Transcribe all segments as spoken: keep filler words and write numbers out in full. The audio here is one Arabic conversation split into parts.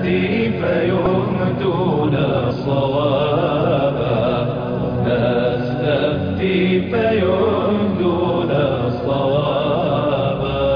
نستفتي فيهدون صوابا نستفتي فيهدون صوابا.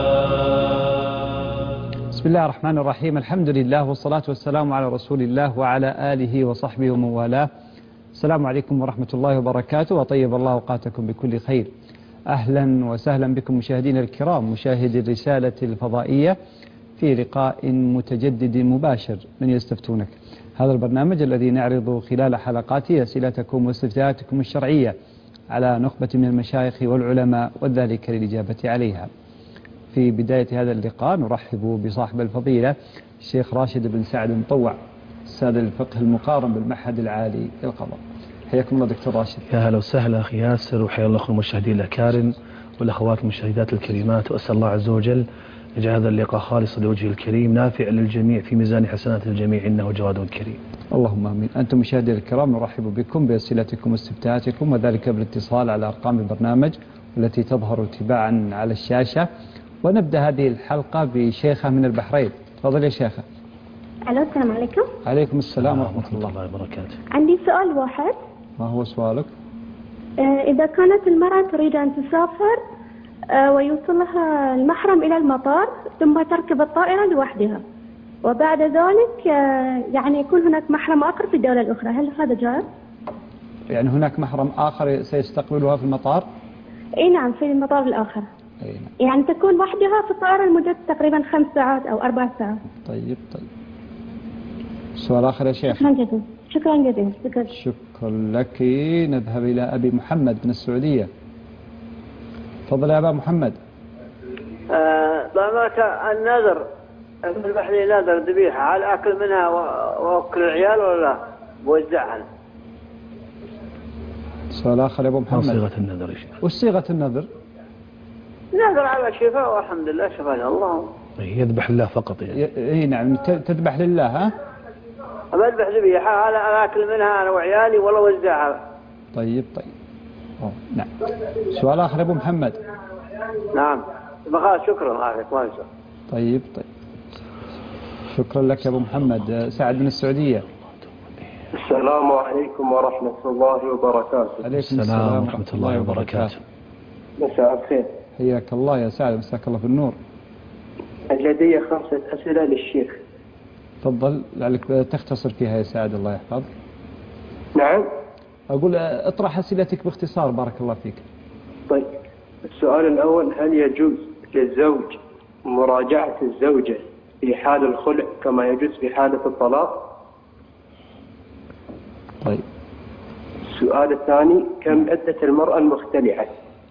بسم الله الرحمن الرحيم. الحمد لله والصلاة والسلام على رسول الله وعلى آله وصحبه ومن والاه. السلام عليكم ورحمة الله وبركاته، وطيب الله أوقاتكم بكل خير. أهلا وسهلا بكم مشاهدينا الكرام، مشاهدي الرسالة الفضائية في لقاء متجدد مباشر من يستفتونك، هذا البرنامج الذي نعرض خلال حلقاته أسئلتكم واستفتاءاتكم الشرعية على نخبة من المشايخ والعلماء وذلك للإجابة عليها. في بداية هذا اللقاء نرحب بصاحب الفضيلة الشيخ راشد بن سعد المطوع، أستاذ الفقه المقارن بالمعهد العالي للقضاء. حياكم الله دكتور راشد. يا هلا وسهلا أخي ياسر، وحيا الله أخو المشاهدين الأكارم والأخوات المشاهدات الكريمات، وأسأل الله عز وجل يجعل هذا اللقاء خالصا لوجهه الكريم نافع للجميع في ميزان حسنات الجميع إنه جواد كريم. اللهم آمين. أنتم مشاهدي الكرام نرحب بكم بأسئلتكم واستفتاءاتكم، وذلك بالاتصال على أرقام البرنامج التي تظهر تباعا على الشاشة. ونبدأ هذه الحلقة بشيخة من البحرين. تفضل يا شيخة. الو السلام عليكم. عليكم السلام ورحمة الله الله وبركاته. عندي سؤال واحد. ما هو سؤالك؟ آه إذا كانت المرأة تريد أن تسافر آه ويوصلها المحرم إلى المطار ثم تركب الطائرة لوحدها، وبعد ذلك آه يعني يكون هناك محرم آخر في الدولة الأخرى، هل هذا جائز؟ يعني هناك محرم آخر سيستقبلها في المطار؟ إي نعم، في المطار الآخر. أي نعم. يعني تكون وحدها في الطائرة لمدة تقريبا خمس ساعات أو أربع ساعات. طيب طيب. سؤال آخر يا شيخ. شكرا جزيلا. شكرا جزيلا. شكرا. شكرا لك. نذهب إلى أبي محمد من السعودية. تفضل يا أبا محمد. ضمك النذر، يذبح لي نذر ذبيحة، هل أكل منها وأكل العيال ولا لا؟ بوزعها. سؤال آخر يا أبو محمد. صيغة النذر يا شيخ. وش صيغة النذر؟ نذر على شفاء والحمد لله شفانا الله. يذبح الله فقط يعني. اي نعم، تذبح لله. ها؟ أذبح ذبيحة، هل أنا أكل منها أنا وعيالي ولا وزعها؟ طيب طيب. أوه. نعم. سؤال آخر يا أبو محمد. نعم. بخاف. شكرا عليك. ما يسأل. طيب طيب. شكرا لك يا أبو محمد. سعد من السعودية. السلام عليكم ورحمة الله وبركاته. عليكم السلام, السلام ورحمة الله وبركاته. مساء الخير. حياك الله يا سعد، مساك الله في النور. لدي خمسة أسئلة للشيخ. تفضل، لعلك تختصر فيها يا سعد الله يحفظك. نعم. أقول اطرح أسئلتك باختصار بارك الله فيك. طيب، السؤال الأول: هل يجوز للزوج مراجعة الزوجة في حال الخلع كما يجوز في حالة الطلاق؟ طيب. السؤال الثاني: كم عدة المرأة المختلعة؟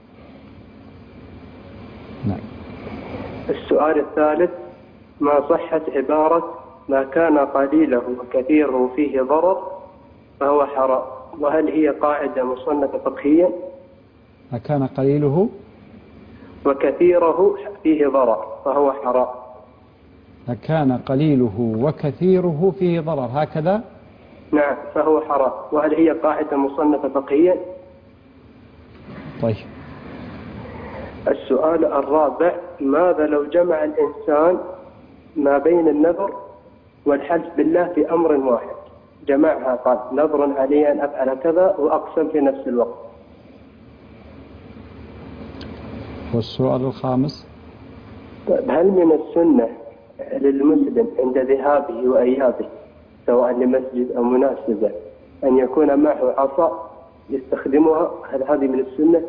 نعم. السؤال الثالث: ما صحة عبارة ما كان قليله وكثيره فيه ضرر فهو حرام، وهل هي قاعدة مصنفة فقهيا؟ ما كان قليله وكثيره فيه ضرر فهو حرام. ما كان قليله وكثيره فيه ضرر، هكذا؟ نعم، فهو حرام، وهل هي قاعدة مصنفة فقهيا؟ طيب. السؤال الرابع: ماذا لو جمع الإنسان ما بين النذر والحلف بالله في أمر واحد؟ جمعها، قال نذر علي أن أفعل كذا وأقسم في نفس الوقت. والسؤال الخامس: طيب، هل من السنة للمسلم عند ذهابه وإيابه سواء لمسجد أو مناسبة أن يكون معه عصا يستخدمها؟ هل هذه من السنة؟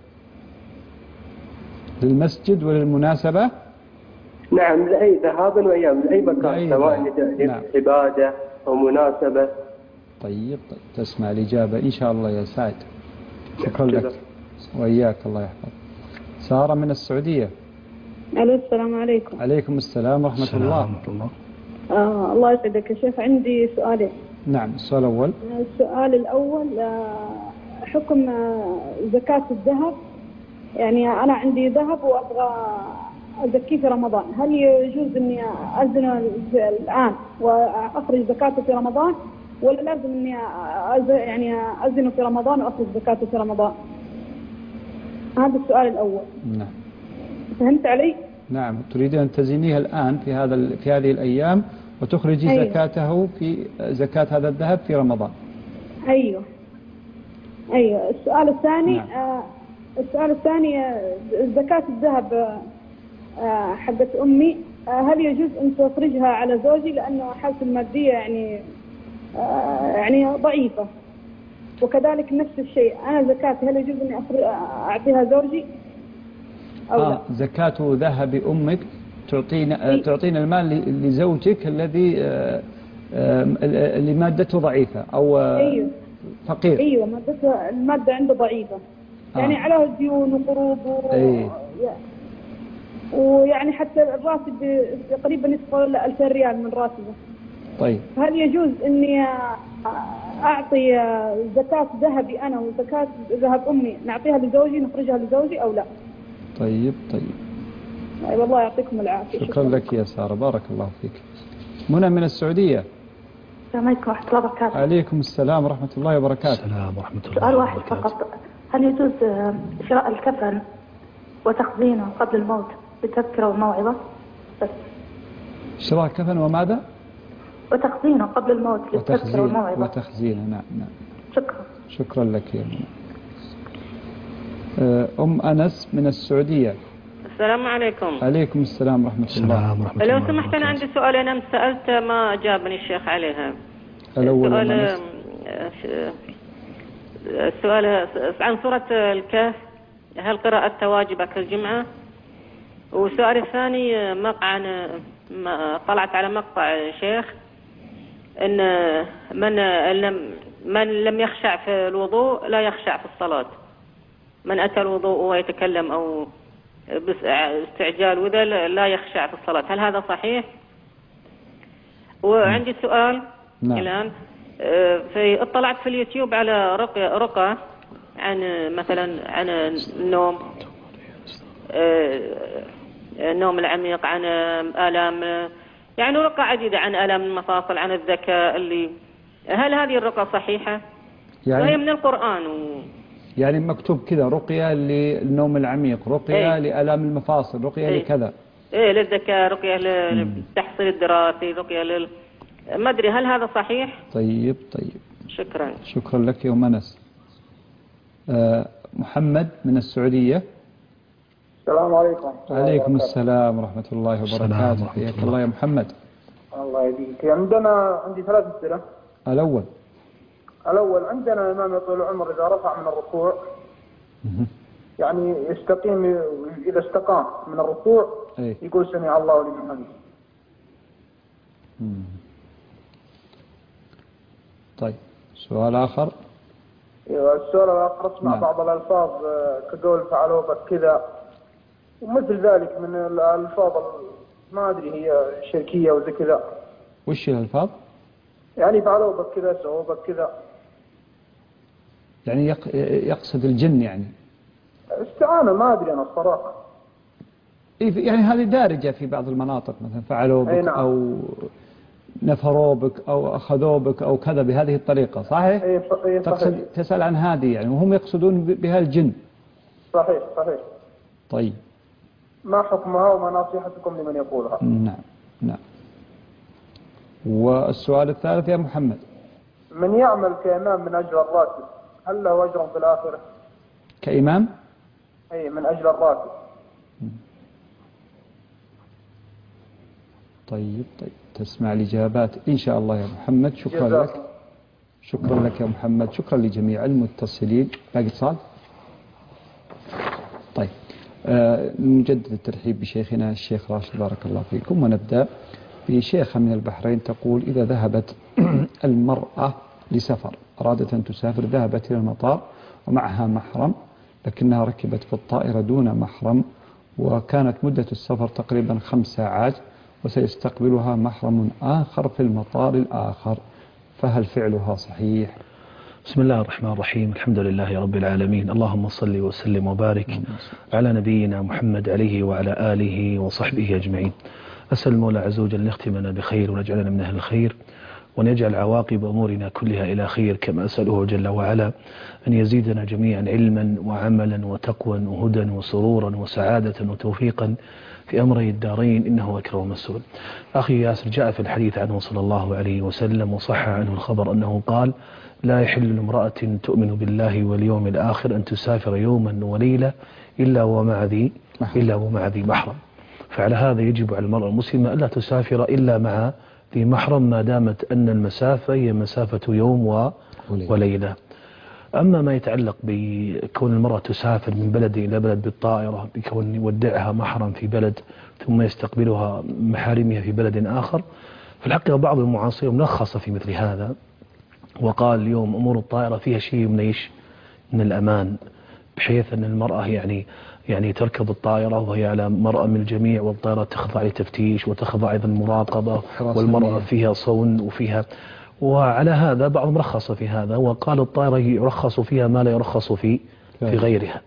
للمسجد وللمناسبة؟ نعم، لأي ذهابا وإيابا لأي مكان سواء لعبادة أو مناسبة. طيب طيب، تسمع الإجابة إن شاء الله يا سعد. شكرا لك وإياك، الله يحفظ. سارة من السعودية. ألو السلام عليكم. عليكم السلام ورحمة السلام الله. ورحمة الله. آه الله يسعدك يا شيخ، عندي سؤالين. نعم. السؤال الأول. السؤال الأول آه حكم آه زكاة الذهب. يعني أنا عندي ذهب وأبغى أزكيه في رمضان، هل يجوز إني أزنه الآن وأخرج زكاته في رمضان، ولا لازم إني أز يعني أزنه في رمضان وأخرج زكاته في رمضان؟ هذا السؤال الأول. نعم. فهمت علي؟ نعم. تريد أن تزينيها الآن في هذا في هذه الأيام وتخرجي أيوة. زكاته في زكاة هذا الذهب في رمضان. أيوه أيوه. السؤال الثاني نعم. آه السؤال الثاني آه، زكاة الذهب آه حقت أمي، آه هل يجوز أن تخرجها على زوجي لأنه حالته المادية يعني آه يعني ضعيفة، وكذلك نفس الشيء أنا زكاتي هل يجوز أني أخرج- أعطيها زوجي أو لا؟ آه زكاة ذهب أمك تعطين آه أي. تعطين المال ل- لزوجك الذي آه آه اللي مادته ضعيفة أو آه أيوه فقير. أيوه مادته المادة عنده ضعيفة، يعني آه. عليه ديون وقروض و... أي. ويعني حتى الراتب تقريبا يدخل ألفين ريال من راتبه. طيب هل يجوز اني اعطي زكاة ذهبي انا وزكاة ذهب امي نعطيها لزوجي نخرجها لزوجي او لا؟ طيب طيب طيب الله يعطيكم العافية. شكرا لك يا سارة، بارك الله فيك. منى من السعودية. السلام عليكم ورحمة الله وبركاته. عليكم السلام ورحمة الله وبركاته. السلام ورحمة الله سؤال واحد وبركاته. فقط، هل يجوز شراء الكفن وتخزينه قبل الموت بتذكرة وموعظة؟ بس. شراء كفن وماذا؟ وتخزينه قبل الموت للتذكرة وتخزين والموعظة. وتخزينه. نعم نعم. شكرا. شكرا لك يا منى. آه، أم أنس من السعودية. السلام عليكم. عليكم السلام ورحمة الله. السلام ورحمة الله لو سمحت أنا عندي سؤال أنا سألت ما أجابني الشيخ عليها. الأول السؤال أم أنس. السؤال عن سورة الكهف، هل قراءتها واجبة كالجمعة؟ والسؤال الثاني مقطع عن ما طلعت على مقطع شيخ إن من لم من لم يخشع في الوضوء لا يخشع في الصلاة. من أتى الوضوء ويتكلم أو باستعجال وذا لا يخشع في الصلاة، هل هذا صحيح؟ وعندي سؤال نعم. الآن في اطلعت في اليوتيوب على رقية رقى عن مثلا عن النوم النوم العميق، عن آلام، يعني رقى عديدة عن آلام المفاصل، عن الذكاء اللي هل هذه الرقى صحيحة؟ يعني وهي من القرآن و... يعني مكتوب كذا رقية للنوم العميق، رقية إيه؟ لآلام المفاصل، رقية إيه؟ لكذا. ايه للذكاء، رقية للتحصيل الدراسي، رقية لل ما ادري هل هذا صحيح؟ طيب طيب شكرا. شكرا لك يا أم أنس. آه محمد من السعودية. السلام عليكم. عليكم السلام ورحمة الله وبركاته. حياك الله يا محمد. الله يهديك. عندنا عندي ثلاث أسئلة. الأول الأول عندنا الإمام يطول العمر إذا رفع من الركوع يعني يستقيم، إذا استقام من الركوع أي. يقول سمع الله لمن حمده. طيب سؤال آخر. السؤال الآخر أسمع نعم. بعض الألفاظ كقول فعلوا بك كذا ومثل ذلك من الألفاظ ما أدري هي شركية وزي كذا. وش الألفاظ؟ يعني فعلوا بك كذا سووا بك كذا، يعني يقصد الجن يعني. استعانة ما أدري أنا الصراحة. يعني هذه دارجة في بعض المناطق، مثلا فعلوا بك نعم. أو نفروا بك أو أخذوا بك أو كذا بهذه الطريقة، صحيح؟ أي صحيح. تقصد تسأل عن هذه يعني، وهم يقصدون بها الجن. صحيح صحيح. طيب ما حكمها وما نصيحتكم لمن يقولها؟ نعم نعم. والسؤال الثالث يا محمد. من يعمل كإمام من أجل الراتب هل له أجر في الآخرة؟ كإمام؟ أي من أجل الراتب. طيب طيب تسمع الإجابات إن شاء الله يا محمد. شكرا جزاك. لك. شكرا لك يا محمد. شكرا لجميع المتصلين. باقي اتصال؟ طيب آه نجدد الترحيب بشيخنا الشيخ راشد بارك الله فيكم، ونبدأ بشيخة من البحرين تقول: إذا ذهبت المرأة لسفر، أرادت أن تسافر، ذهبت إلى المطار ومعها محرم، لكنها ركبت في الطائرة دون محرم، وكانت مدة السفر تقريبا خمس ساعات، وسيستقبلها محرم آخر في المطار الآخر، فهل فعلها صحيح؟ بسم الله الرحمن الرحيم. الحمد لله رب العالمين، اللهم صل وسلم وبارك على نبينا محمد عليه وعلى آله وصحبه أجمعين. أسأل المولى عز وجل أن يختمنا بخير ونجعلنا من أهل الخير، وأن يجعل عواقب أمورنا كلها إلى خير، كما أسأله جل وعلا أن يزيدنا جميعا علما وعملا وتقوى وهدى وسرورا وسعادة وتوفيقا في أمري الدارين، إنه أكرم مسؤول. أخي ياسر، جاء في الحديث عنه صلى الله عليه وسلم وصح عنه الخبر أنه قال: لا يحل لامرأة تؤمن بالله واليوم الآخر أن تسافر يوما وليلة إلا ومع ذي إلا ومع ذي محرم. فعلى هذا يجب على المرأة المسلمة ألا تسافر إلا مع ذي محرم، ما دامت أن المسافة هي مسافة يوم وليلة. أما ما يتعلق بكون المرأة تسافر من بلد إلى بلد بالطائرة، بكون يودعها محرم في بلد ثم يستقبلها محارمها في بلد آخر، في الحقيقة بعض المعاصرين ملخص في مثل هذا وقال اليوم أمور الطائرة فيها شيء من إيش؟ من الأمان، بحيث أن المرأة يعني يعني تركب الطائرة وهي على مرأى من الجميع، والطائرة تخضع لتفتيش وتخضع أيضا المراقبة، والمرأة فيها صون وفيها، وعلى هذا بعض مرخص في هذا وقال الطائرة يرخص فيها ما لا يرخص في في غيرها.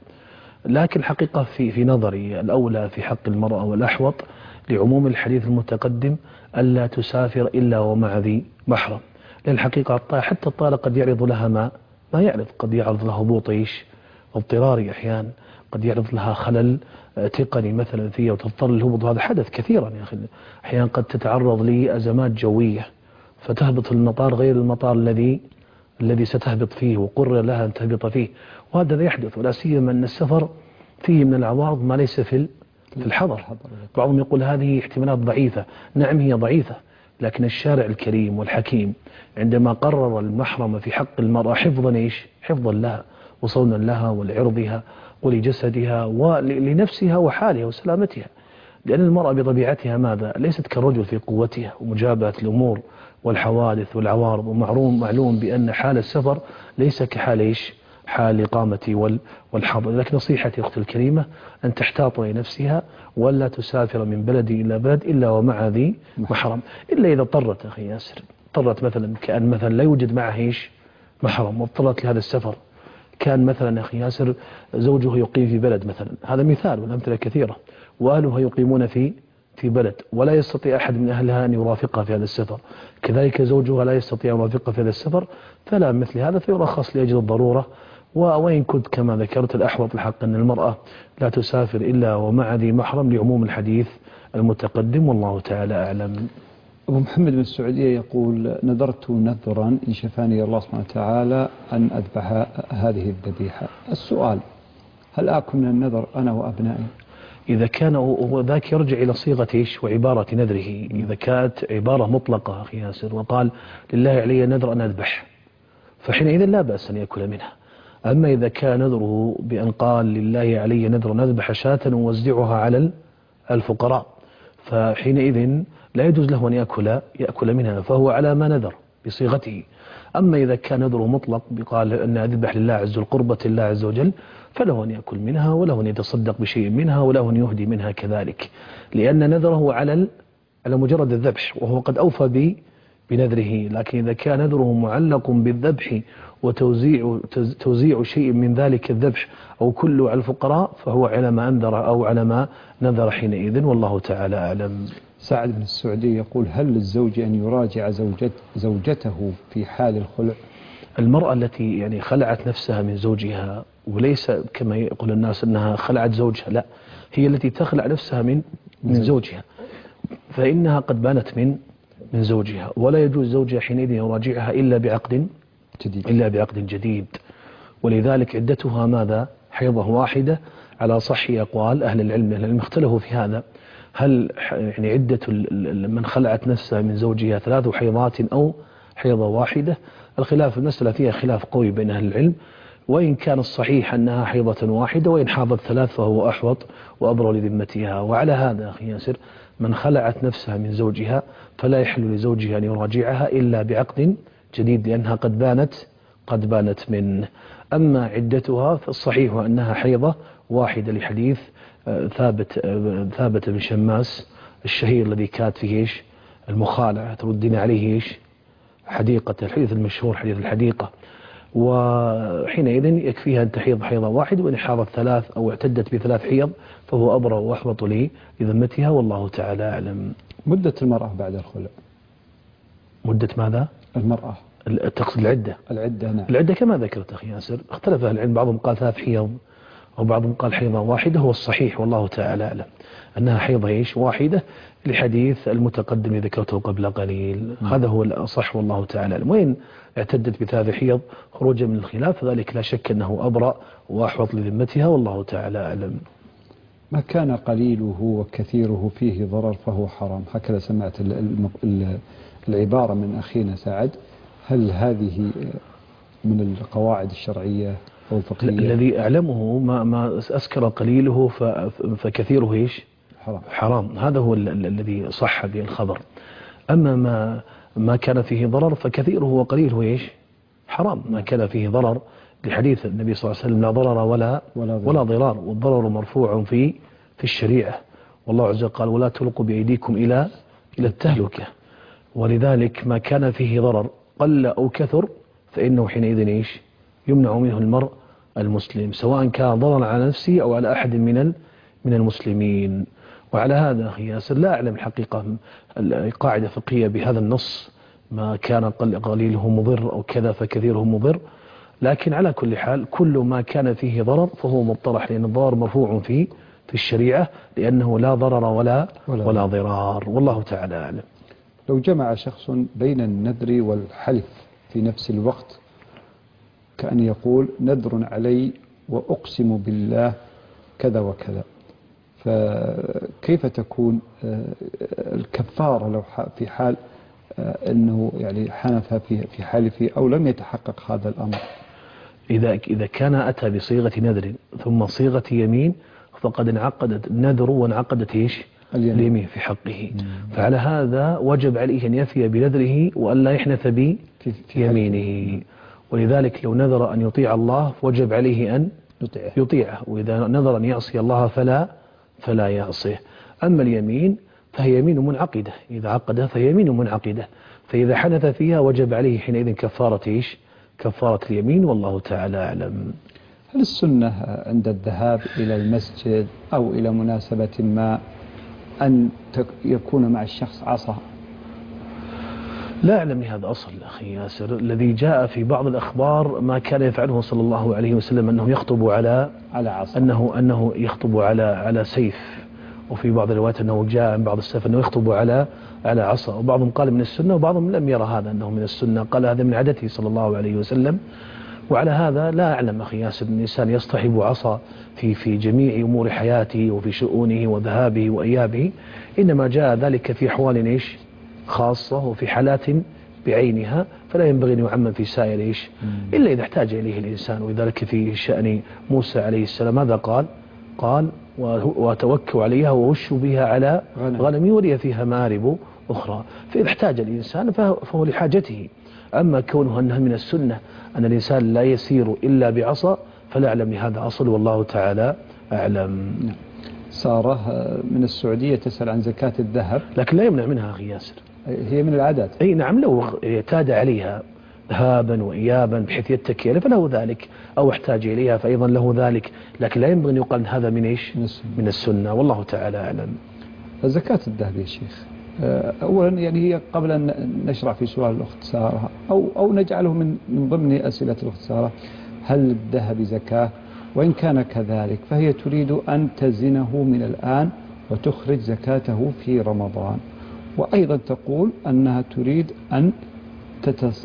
لكن الحقيقة في في نظري الأولى في حق المرأة والأحوط لعموم الحديث المتقدم ألا تسافر إلا ومع ذي محرم، لأن الحقيقة حتى الطائرة قد يعرض لها ما ما يعرض، قد يعرض لها هبوط إيش؟ اضطراري أحيانا، قد يعرض لها خلل تقني مثلا فيها وتضطر للهبوط، هذا حدث كثيرا يا أخي. أحيانا قد تتعرض لأزمات جوية فتهبط في المطار غير المطار الذي الذي ستهبط فيه وقرر لها أن تهبط فيه، وهذا لا يحدث، ولا سيما أن السفر فيه من العوارض ما ليس في في الحضر. بعضهم يقول هذه احتمالات ضعيفة، نعم هي ضعيفة، لكن الشارع الكريم والحكيم عندما قرر المحرم في حق المرأة حفظا إيش؟ حفظا لها وصونا لها ولعرضها ولجسدها ولنفسها وحالها وسلامتها، لأن المرأة بطبيعتها ماذا؟ ليست كالرجل في قوتها ومجابهة الأمور والحوادث والعوارض، ومعلوم معلوم بأن حال السفر ليس كحال إيش؟ حال الإقامة والحضر. لكن نصيحتي أختي الكريمة أن تحتاط لنفسها ولا تسافر من بلد إلى بلد إلا ومع ذي محرم، إلا إذا اضطرت أخي ياسر، اضطرت مثلا كأن مثلا لا يوجد معها إيش؟ محرم، واضطرت لهذا السفر، كان مثلا أخي ياسر زوجه يقيم في بلد مثلا، هذا مثال والأمثلة كثيرة، وأهلها يقيمون في في بلد ولا يستطيع أحد من أهلها أن يرافقها في هذا السفر، كذلك زوجها لا يستطيع أن يرافقها في هذا السفر، فلا مثل هذا فيرخص لأجل الضرورة. وإن كنت كما ذكرت الأحوط الحق أن المرأة لا تسافر إلا ومع ذي محرم لعموم الحديث المتقدم، والله تعالى أعلم. أبو محمد من السعودية يقول: نذرت نذرا إن شفاني الله سبحانه وتعالى أن أذبح هذه الذبيحة، السؤال هل آكل من النذر أنا وأبنائي؟ إذا كان وذاك يرجع إلى صيغة إيش وعبارة نذره. إذا كانت عبارة مطلقة أخي ياسر وقال لله علي نذر أن أذبح، فحينئذ لا بأس أن يأكل منها. أما إذا كان نذره بأن قال لله علي نذر أن أذبح شاة ووزعها على الفقراء، فحينئذ لا يجوز له أن يأكل يأكل منها، فهو على ما نذر بصيغته. أما إذا كان نذره مطلق بقال أن أذبح لله عز القربة لله عز وجل، فله أن يأكل منها وله أن يتصدق بشيء منها وله أن يهدي منها كذلك، لأن نذره على على مجرد الذبح وهو قد أوفى بنذره. لكن إذا كان نذره معلق بالذبح وتوزيع توزيع شيء من ذلك الذبح أو كله على الفقراء، فهو على ما أنذر أو على ما نذر حينئذ، والله تعالى أعلم. سعد من السعودية يقول: هل للزوج أن يراجع زوجت زوجته في حال الخلع؟ المرأة التي يعني خلعت نفسها من زوجها، وليس كما يقول الناس أنها خلعت زوجها، لا، هي التي تخلع نفسها من من زوجها، فإنها قد بانت من من زوجها، ولا يجوز زوجها حينئذ يراجعها إلا بعقد جديد إلا بعقد جديد. ولذلك عدتها ماذا؟ حيضة واحدة على صح أقوال أهل العلم. أهل العلم اختلفوا في هذا، هل يعني عدة من خلعت نفسها من زوجها ثلاث حيضات أو حيضة واحدة؟ الخلاف المسألة فيها خلاف قوي بين أهل العلم، وإن كان الصحيح أنها حيضة واحدة، وإن حاضت ثلاث فهو أحوط وأبرى لذمتها. وعلى هذا أخي ياسر من خلعت نفسها من زوجها فلا يحل لزوجها أن يراجعها إلا بعقد جديد، لأنها قد بانت قد بانت منه. أما عدتها فالصحيح أنها حيضة واحدة لحديث ثابت ثابت بن شماس الشهير الذي كانت فيه إيش؟ المخالعة، تردين عليه إيش؟ حديقة، الحديث المشهور حديث الحديقة. وحينئذ يكفيها أن تحيض حيضة واحد، وإن حاضت ثلاث أو اعتدت بثلاث حيض فهو أبرى وأحبط لذمتها، والله تعالى أعلم. مدة المرأة بعد الخلع؟ مدة ماذا؟ المرأة. تقصد العدة. العدة نعم. العدة كما ذكرت أخي ياسر، اختلف أهل العلم، بعضهم قال ثلاث حيض وبعضهم قال حيضة واحدة. هو الصحيح والله تعالى أعلم أنها حيضة إيش واحدة، لحديث المتقدم اللي ذكرته قبل قليل. م. هذا هو الأصح والله تعالى أعلم. وين اعتدت بثلاث حيض خروجا من الخلاف، فذلك لا شك أنه أبرأ وأحوط لذمتها والله تعالى أعلم. ما كان قليله وكثيره فيه ضرر فهو حرام، هكذا سمعت العبارة من أخينا سعد. هل هذه من القواعد الشرعية أو الفقهية؟ الذي أعلمه ما, ما أسكر قليله فكثيره إيش؟ حرام. حرام، هذا هو الذي صح به الخبر. أما ما ما كان فيه ضرر فكثيره وقليله إيش؟ حرام. ما كان فيه ضرر لحديث النبي صلى الله عليه وسلم لا ضرر ولا ولا ضرار, ولا ضرار والضرر مرفوع في في الشريعة، والله عز وجل قال ولا تلقوا بأيديكم إلى إلى التهلكة. ولذلك ما كان فيه ضرر قل أو كثر فإنه حينئذ إيش؟ يمنع منه المرء المسلم، سواء كان ضررا على نفسه أو على أحد من من المسلمين. وعلى هذا أخي ياسر لا أعلم الحقيقة قاعدة فقهية بهذا النص، ما كان قليله مضر أو كذا فكثيره مضر، لكن على كل حال كل ما كان فيه ضرر فهو مطرح، لأن الضرر مرفوع في في الشريعة، لأنه لا ضرر ولا ولا, ولا ضرار والله تعالى أعلم. لو جمع شخص بين النذر والحلف في نفس الوقت، كأن يقول نذر علي وأقسم بالله كذا وكذا، فكيف تكون الكفارة لو في حال أنه يعني حنث في في حلفه أو لم يتحقق هذا الأمر؟ إذا إذا كان أتى بصيغة نذر ثم صيغة يمين فقد انعقدت النذر وانعقدت إيش؟ اليمين, اليمين في حقه. مم. فعلى هذا وجب عليه أن يفي بنذره وأن لا يحنث بيمينه. ولذلك لو نذر أن يطيع الله وجب عليه أن يطيعه, يطيعه. وإذا نذر أن يعصي الله فلا فلا يعصيه. أما اليمين فهي يمين منعقدة، إذا عقدها فهي يمين منعقدة، فإذا حنث فيها وجب عليه حينئذ كفارة إيش؟ كفارة اليمين والله تعالى أعلم. هل السنة عند الذهاب إلى المسجد أو إلى مناسبة ما أن يكون مع الشخص عصا؟ لا أعلم لهذا أصل أخي ياسر. الذي جاء في بعض الأخبار ما كان يفعله صلى الله عليه وسلم أنه يخطب على على عصا، أنه أنه يخطب على على سيف، وفي بعض الروايات أنه جاء من بعض السلف أنه يخطب على على عصا، وبعضهم قال من السنة وبعضهم لم يرى هذا أنه من السنة، قال هذا من عادته صلى الله عليه وسلم. وعلى هذا لا أعلم أخي ياسر أن الإنسان يصطحب عصا في في جميع أمور حياته وفي شؤونه وذهابه وإيابه، إنما جاء ذلك في أحوال إيش؟ خاصة وفي حالات بعينها، فلا ينبغي أن يعمم في سائر إيش؟ إلا إذا احتاج إليه الإنسان. وذلك في شأن موسى عليه السلام ماذا قال؟ قال وتوكوا عليها ووشوا بها على غنمي ولي فيها مآرب أخرى. فإذا احتاج الإنسان فهو لحاجته. أما كونه أنها من السنة أن الإنسان لا يسير إلا بعصا فلا أعلم لهذا أصل والله تعالى أعلم. سارة من السعودية تسأل عن زكاة الذهب، لكن لا يمنع منها أخي ياسر، هي من العادات. أي نعم، لو اعتاد عليها ذهابا وإيابا بحيث يتكي عليه فله ذلك، أو احتاج إليها فأيضا له ذلك، لكن لا ينبغي أن يقال هذا من إيش؟ من السنة, من السنة والله تعالى أعلم. زكاة الذهب يا شيخ، أولا يعني هي قبل أن نشرع في سؤال الأخت سارة أو أو نجعله من من ضمن أسئلة الأخت سارة، هل الذهب زكاة؟ وإن كان كذلك فهي تريد أن تزنه من الآن وتخرج زكاته في رمضان، وأيضا تقول أنها تريد أن تتس...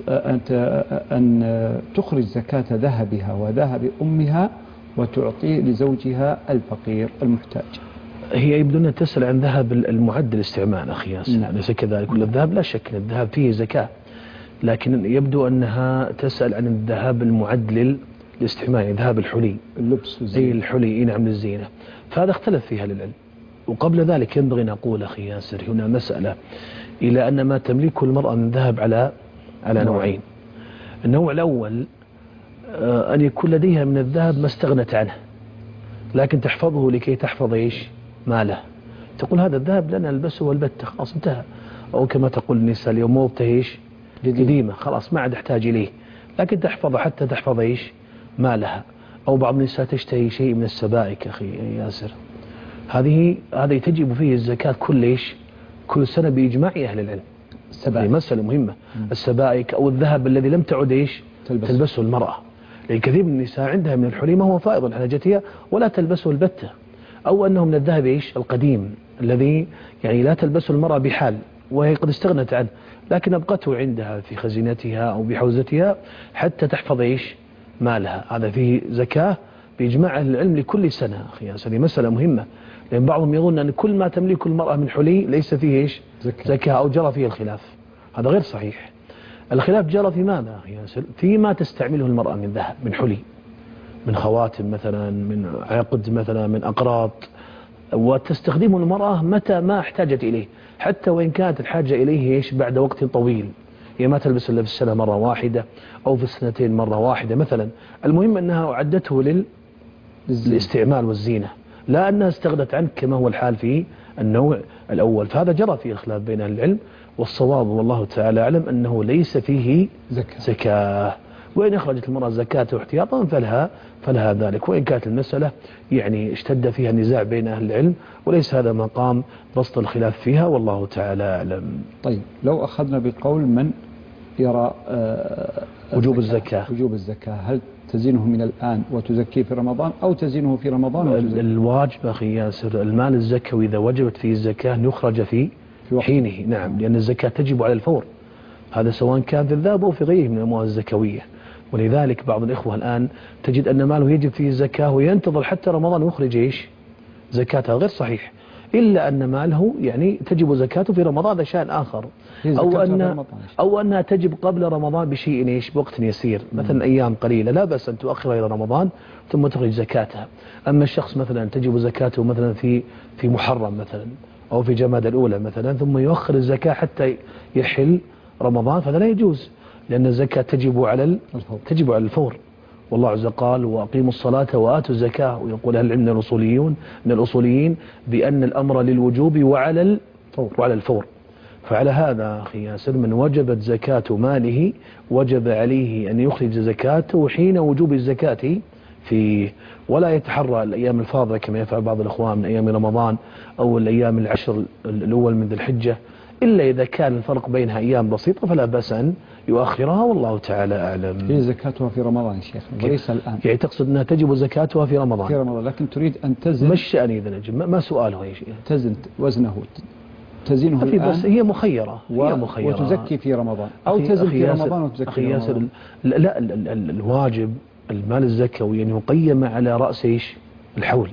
أن تخرج زكاة ذهبها وذهب أمها وتعطي لزوجها الفقير المحتاج. هي يبدو أنها تسأل عن ذهب المعد للاستعمال أخي ياسر، نعم. ليس كذلك. كل الذهب لا شك أن الذهب فيه زكاة، لكن يبدو أنها تسأل عن الذهب المعد للاستعمال، يعني ذهب الحلي، اللبس أي الحلي نعم للزينة، فهذا اختلف فيها للعلم. وقبل ذلك ينبغي نقول أخي ياسر هنا مسألة، إلى أن ما تملكه المرأة من ذهب على على نوعين. النوع الأول أن يكون لديها من الذهب ما استغنت عنه، لكن تحفظه لكي تحفظ إيش؟ ماله. تقول هذا الذهب لنا نلبسه والبته خلاص انتهى، أو كما تقول النساء اليوم موضته إيش؟ قديمة خلاص ما عاد احتاج إليه، لكن تحفظه حتى تحفظ إيش؟ مالها. أو بعض النساء تشتهي شيء من السبائك أخي ياسر، هذه هذا تجب فيه الزكاة كل إيش؟ كل سنة بإجماع أهل العلم. هذه مسألة مهمة. مم. السبائك أو الذهب الذي لم تعد إيش تلبس. تلبسه المرأة، لأن كثير من النساء عندها من الحلي ما هو فائض على حاجتها ولا تلبسه البتة، أو أنه من الذهب إيش القديم الذي يعني لا تلبسه المرأة بحال وهي قد استغنت عنه، لكن أبقته عندها في خزينتها أو بحوزتها حتى تحفظ إيش مالها. هذا فيه زكاة بإجماع أهل العلم لكل سنة. أخي هذه مسألة مهمة، لأن بعضهم يظن أن كل ما تملك المرأة من حلي ليس فيه إيش زكاة أو جرى فيه الخلاف. هذا غير صحيح. الخلاف جرى في ماذا؟ فيما تستعمله المرأة من ذهب، من حلي، من خواتم مثلا، من عقد مثلا، من أقراط، وتستخدمه المرأة متى ما احتاجت إليه، حتى وإن كانت الحاجة إليه إيش بعد وقت طويل. هي ما تلبس إلا في السنة مرة واحدة أو في السنتين مرة واحدة مثلا. المهم أنها أعدته لل... للاستعمال والزينة، لا أنها استغنت عنه كما هو الحال في النوع الأول. فهذا جرى فيه خلاف بين أهل العلم، والصواب والله تعالى أعلم أنه ليس فيه زكاة, زكاة. وإن أخرجت المرأة زكاته احتياطا فلها فلها ذلك، وإن كانت المسألة يعني اشتد فيها نزاع بين أهل العلم، وليس هذا مقام بسط الخلاف فيها والله تعالى أعلم. طيب لو أخذنا بقول من يرى آه وجوب الزكاة وجوب الزكاة، هل تزينه من الآن وتزكيه في رمضان أو تزينه في رمضان وتزكيه؟ الواجب أخي ياسر المال الزكوي إذا وجبت فيه الزكاة يخرج في, في حينه. نعم، لأن الزكاة تجب على الفور، هذا سواء كان في الذهب أو في غيره من الأموال الزكوية. ولذلك بعض الإخوة الآن تجد أن ماله يجب فيه الزكاة وينتظر حتى رمضان يخرج إيش زكاة. غير صحيح، إلا أن ماله يعني تجب زكاته في رمضان، هذا شأن آخر، أو أن أو أنها تجب قبل رمضان بشيء إيش بوقت يسير، مثلا أيام قليلة لا بأس أن تؤخر إلى رمضان ثم تخرج زكاتها. أما الشخص مثلا تجب زكاته مثلا في في محرم مثلا أو في جماد الأولى مثلا ثم يؤخر الزكاة حتى يحل رمضان، فهذا لا يجوز، لأن الزكاة تجب على تجب على الفور. والله عز وجل قال وأقيموا الصلاة وآتوا الزكاة، ويقول أهل العلم الأصوليون من الأصوليين بأن الأمر للوجوب وعلى الفور وعلى الفور. فعلى هذا أخي ياسر من وجبت زكاة ماله وجب عليه أن يخرج زكاته حين وجوب الزكاة فيه، ولا يتحرى الأيام الفاضلة كما يفعل بعض الأخوان من أيام رمضان أو الأيام العشر الأول من ذي الحجة، إلا إذا كان الفرق بينها أيام بسيطة فلا بأس أن يؤخرها والله تعالى أعلم. هي زكاتها في رمضان شيخ وليس الآن، يعني تقصد أنها تجب زكاتها في رمضان في رمضان، لكن تريد أن تزن مش شأني إذا نجم ما سؤاله يا شيخ تزن وزنه تزينه الآن بس هي مخيرة هي مخيرة وتزكي في رمضان أو تزن في رمضان وتزكي أخي ياسر لا, لا ال ال ال الواجب المال الزكوي يعني مقيم على رأس إيش الحول.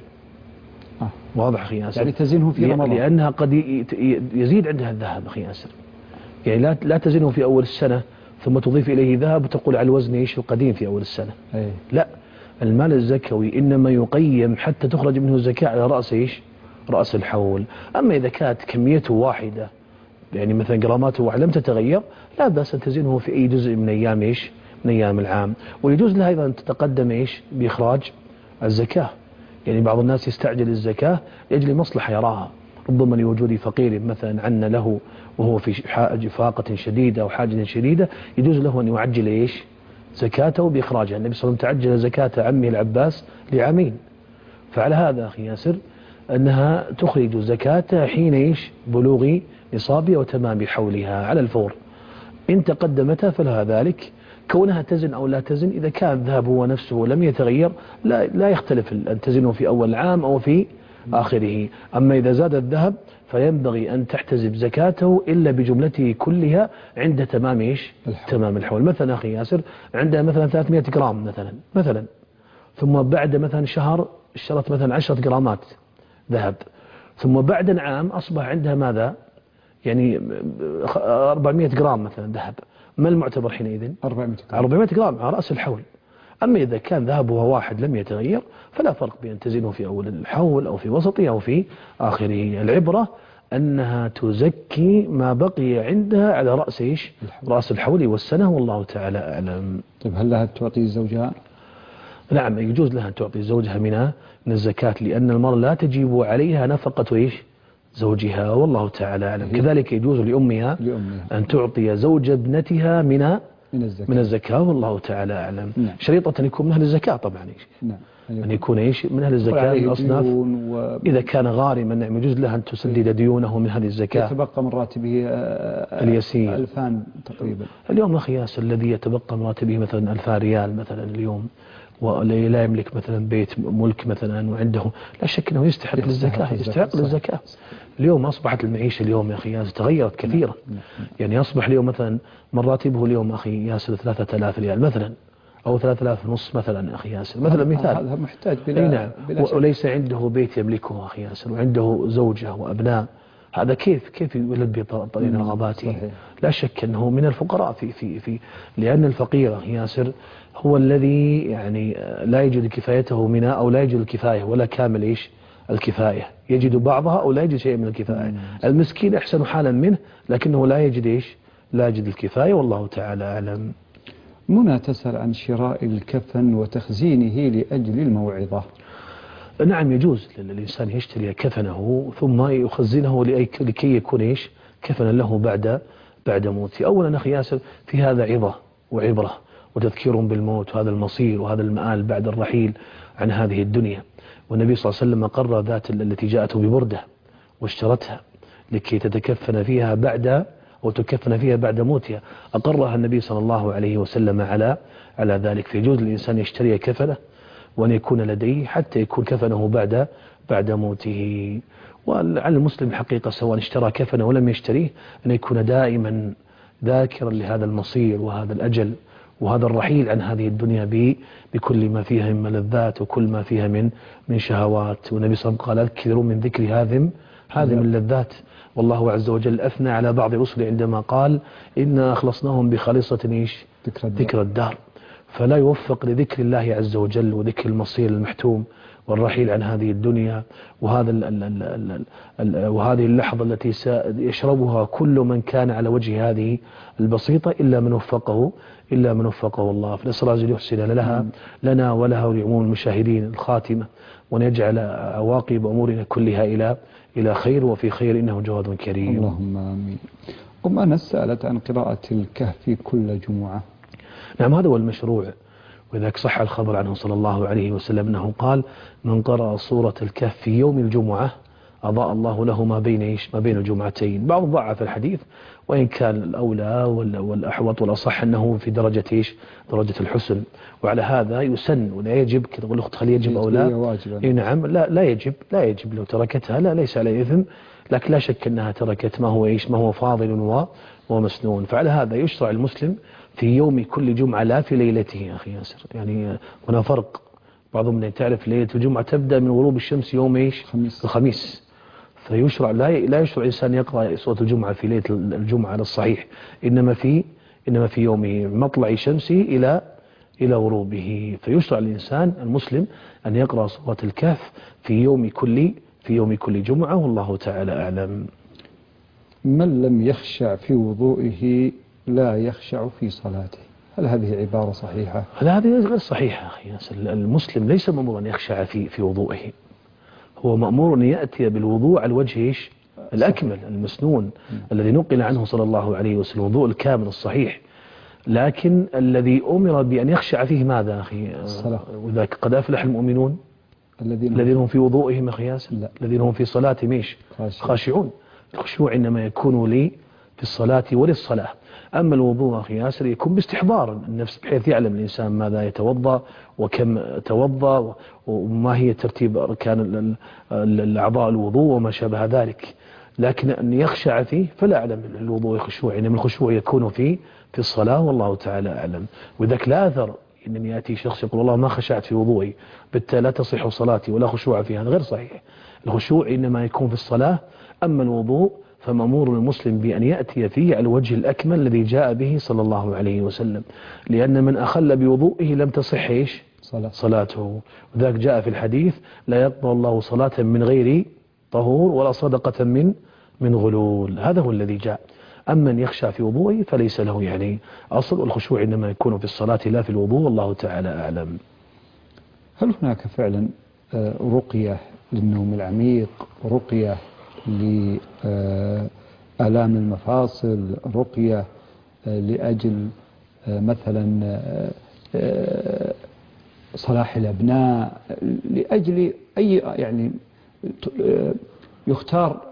آه. واضح أخي ياسر، يعني تزينه في رمضان لأنها قد يزيد عندها الذهب أخي ياسر، يعني لا لا تزينه في أول السنة ثم تضيف إليه ذهب وتقول على الوزن إيش القديم في أول السنة. أيه. لا، المال الزكوي إنما يقيم حتى تخرج منه الزكاة على رأس إيش رأس الحول. أما إذا كانت كميته واحدة يعني مثلا جراماته واحدة لم تتغير لا بأس أن تزينه في أي جزء من أيام إيش من أيام العام. ويجوز لها أيضا أن تتقدم إيش بإخراج الزكاة، يعني بعض الناس يستعجل الزكاة لأجل مصلحة يراها، ربما لوجود فقير مثلا عنا له وهو في حاجة فاقة شديدة أو حاجة شديدة، يجوز له أن يعجل إيش زكاته بإخراجها. النبي صلى الله عليه وسلم تعجل زكاة عمه العباس لعامين. فعلى هذا أخي ياسر أنها تخرج زكاة حين إيش بلوغ نصابها وتمام حولها على الفور. إن تقدمتها فلها ذلك، كونها تزن أو لا تزن إذا كان الذهب هو نفسه لم يتغير لا, لا يختلف أن تزنه في أول العام أو في آخره. أما إذا زاد الذهب فينبغي أن تحتسب زكاته إلا بجملته كلها عند تمام إيش الحول. تمام الحول. مثلا أخي ياسر عندها مثلا ثلاثمائة جرام مثلا مثلا ثم بعد مثلا شهر اشترت مثلا عشرة جرامات ذهب، ثم بعد عام أصبح عندها ماذا يعني أربعمائة جرام مثلا ذهب، ما المعتبر حينئذ؟ أربعمائة جرام على رأس الحول. أما إذا كان ذهبها واحد لم يتغير فلا فرق بين تزينه في أول الحول أو في وسطه أو في آخره. العبرة أنها تزكي ما بقي عندها على رأس إيش رأس الحول والسنة والله تعالى أعلم. طيب هل لها تعطي زوجها؟ نعم يجوز لها أن تعطي زوجها من من الزكاة، لأن المرأة لا تجيب عليها نفقة إيش زوجها والله تعالى أعلم. كذلك يجوز لأمها, لأمها أن تعطي زوج ابنتها من من الزكاة من الزكاة والله تعالى أعلم. نعم. شريطة أن يكون من أهل الزكاة طبعا. نعم. أن يكون إيش من أهل الزكاة الأصناف. و... إذا كان غارما نعم يجوز له أن تسدد ديونه من هذه الزكاة. يتبقى من راتبه اليسير ألفان تقريبا. اليوم أخي ياسر الذي يتبقى من راتبه مثلا ألفان ريال مثلا اليوم ولا يملك مثلا بيت ملك مثلا وعنده لا شك أنه يستحق للزكاة يستحق للزكاة. اليوم أصبحت المعيشة اليوم يا أخي ياسر تغيرت كثيرا. يعني أصبح اليوم مثلا من راتبه اليوم أخي ياسر ثلاثة آلاف ريال مثلا أو ثلاثة آلاف ونص مثلا أخي ياسر مثلا مثال. هذا محتاج بلا, نعم. بلا وليس عنده بيت يملكه أخي ياسر وعنده زوجة وأبناء. هذا كيف كيف يلبي طريق رغباته؟ لا شك أنه من الفقراء في في في لأن الفقير ياسر هو الذي يعني لا يجد كفايته منها أو لا يجد الكفاية ولا كامل إيش الكفاية يجد بعضها أو لا يجد شيء من الكفاية. المسكين أحسن حالا منه لكنه لا يجد إيش لا يجد الكفاية والله تعالى أعلم. منى تسأل عن شراء الكفن وتخزينه لأجل الموعظة. نعم يجوز للإنسان يشتري كفنه ثم يخزنه لكي يكون إيش كفنا له بعد بعد موته. أولا أخي ياسر في هذا عظة وعبرة وتذكير بالموت وهذا المصير وهذا المآل بعد الرحيل عن هذه الدنيا. والنبي صلى الله عليه وسلم أقر ذات التي جاءته ببردة واشترتها لكي تتكفن فيها بعد أو تكفن فيها بعد موتها أقرها النبي صلى الله عليه وسلم على على ذلك. فيجوز الإنسان يشتري كفنه وأن يكون لديه حتى يكون كفنه بعد بعد موته. وعلى المسلم حقيقة سواء اشترى كفنه ولم يشتريه أن يكون دائما ذاكرا لهذا المصير وهذا الأجل وهذا الرحيل عن هذه الدنيا بكل ما فيها من ملذات وكل ما فيها من من شهوات. والنبي صلى الله عليه وسلم قال أذكروا من ذكر هذم هذم اللذات. والله عز وجل أثنى على بعض رسله عندما قال إنا أخلصناهم بخالصة إيش ذكر الدار. فلا يوفق لذكر الله عز وجل وذكر المصير المحتوم والرحيل عن هذه الدنيا وهذا ال ال ال ال ال وهذه اللحظة التي سيشربها كل من كان على وجه هذه البسيطة إلا من وفقه إلا من وفقه الله. فنسأل الله أن يحسن لها لنا ولها ولعموم المشاهدين الخاتمة وأن يجعل عواقب أمورنا كلها إلى إلى خير وفي خير إنه جواد كريم. اللهم آمين. أم أنس سألت عن قراءة الكهف كل جمعة. نعم هذا هو المشروع. وذلك صح الخبر عنه صلى الله عليه وسلم أنه قال من قرأ سورة الكهف في يوم الجمعة أضاء الله له ما بين إيش ما بين الجمعتين. بعض ضعف الحديث وإن كان الأولى والأحوط والأصح أنه في درجة إيش درجة الحسن. وعلى هذا يسن ولا يجب كذا أقول أخت خلي يجب أو لا. إيه نعم لا لا يجب لا يجب لو تركتها لا ليس عليه إثم لكن لا شك أنها تركت ما هو إيش ما هو فاضل ومسنون. فعلى هذا يشرع المسلم في يوم كل جمعة لا في ليلته يا أخي ياسر. يعني هنا فرق. بعضهم تعرف ليلة الجمعة تبدأ من غروب الشمس يوم إيش خميس. الخميس. فيشرع لا لا يشرع الإنسان يقرأ سورة الجمعة في ليلة الجمعة على الصحيح إنما في إنما في يوم مطلع شمسه إلى إلى غروبه. فيشرع الإنسان المسلم أن يقرأ سورة الكهف في يوم كل في يوم كل جمعة والله تعالى أعلم. من لم يخشع في وضوئه لا يخشع في صلاته. هل هذه عبارة صحيحة؟ لا هذه غير صحيحة أخي. المسلم ليس مأمورا أن يخشع في في وضوئه. هو مأمور أن يأتي بالوضوء على الوجه إيش الأكمل المسنون م. الذي نقل عنه صلى الله عليه وسلم الوضوء الكامل الصحيح. لكن الذي أمر بأن يخشع فيه ماذا أخي الصلاة. وذاك قد أفلح المؤمنون الذين, الذين هم في وضوئهم أخي ياسر الذين هم في صلاتهم إيش خاشعون. الخشوع إنما يكون لي في الصلاة وللصلاة. أما الوضوء أخي ياسر يكون باستحضار النفس بحيث يعلم الإنسان ماذا يتوضأ وكم توضأ وما هي ترتيب أركان الأعضاء الوضوء وما شابه ذلك. لكن أن يخشع فيه فلا أعلم الوضوء خشوع. إنما الخشوع يكون فيه في الصلاة والله تعالى أعلم. وذاك لا أثر إنني يأتي شخص يقول والله ما خشعت في وضوئي بالتالي لا تصح صلاتي ولا خشوع فيها. هذا غير صحيح. الخشوع إنما يكون في الصلاة. أما الوضوء فمأمور المسلم بأن يأتي فيه على الوجه الأكمل الذي جاء به صلى الله عليه وسلم. لأن من أخل بوضوئه لم تصح إيش صلاة. صلاته. وذاك جاء في الحديث لا يقبل الله صلاة من غير طهور ولا صدقة من من غلول. هذا هو الذي جاء. أما من يخشى في وضوئه فليس له يعني أصل. والخشوع إنما يكون في الصلاة لا في الوضوء والله تعالى أعلم. هل هناك فعلا رقية للنوم العميق رقية لآلام المفاصل رقية لأجل مثلا صلاح الأبناء، لأجل أي يعني يختار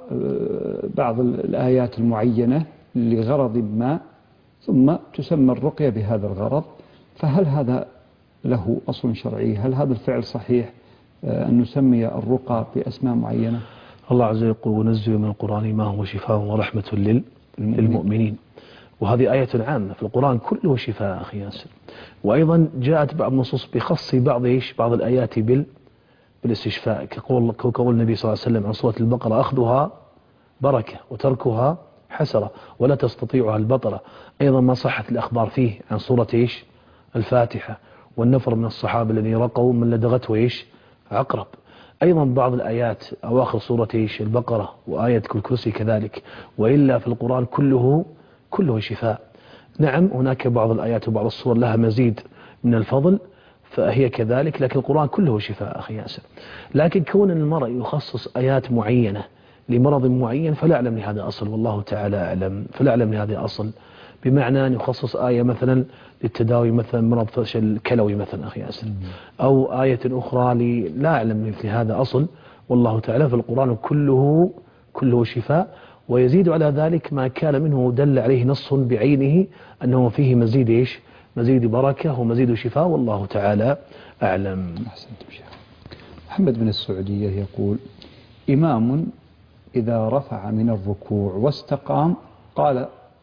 بعض الآيات المعينة لغرض ما ثم تسمى الرقية بهذا الغرض، فهل هذا له أصل شرعي؟ هل هذا الفعل صحيح أن نسمي الرقى بأسماء معينة؟ الله عز وجل يقول ونزل من القرآن ما هو شفاء ورحمة للمؤمنين، وهذه آية عامة في القرآن كله شفاء أخي ياسر. وأيضا جاءت بعض النصوص بخص بعض إيش بعض الآيات بال بالاستشفاء، كقول كقول النبي صلى الله عليه وسلم عن سورة البقرة أخذها بركة وتركها حسرة ولا تستطيعها البطلة. أيضا ما صحت الأخبار فيه عن سورة إيش الفاتحة، والنفر من الصحابة الذين رقوا من لدغته إيش عقرب. أيضا بعض الآيات أواخر سورة إيش البقرة وآية الكرسي كذلك. وإلا في القرآن كله كله شفاء. نعم هناك بعض الآيات وبعض الصور لها مزيد من الفضل فهي كذلك، لكن القرآن كله شفاء أخي ياسر. لكن كون المرء يخصص آيات معينة لمرض معين فلا أعلم لهذا أصل، والله تعالى أعلم. فلا أعلم لهذا أصل، بمعنى أن يخصص آية مثلا للتداوي مثلا مرض فشل الكلوي مثلا أخي ياسر، أو آية أخرى لي لا أعلم مثل هذا أصل، والله تعالى في القرآن كله كله شفاء. ويزيد على ذلك ما كان منه دل عليه نص بعينه أنه فيه مزيد إيش مزيد بركة ومزيد شفاء، والله تعالى أعلم. أحسنتم شيخ. محمد من السعودية يقول إمام إذا رفع من الركوع واستقام قال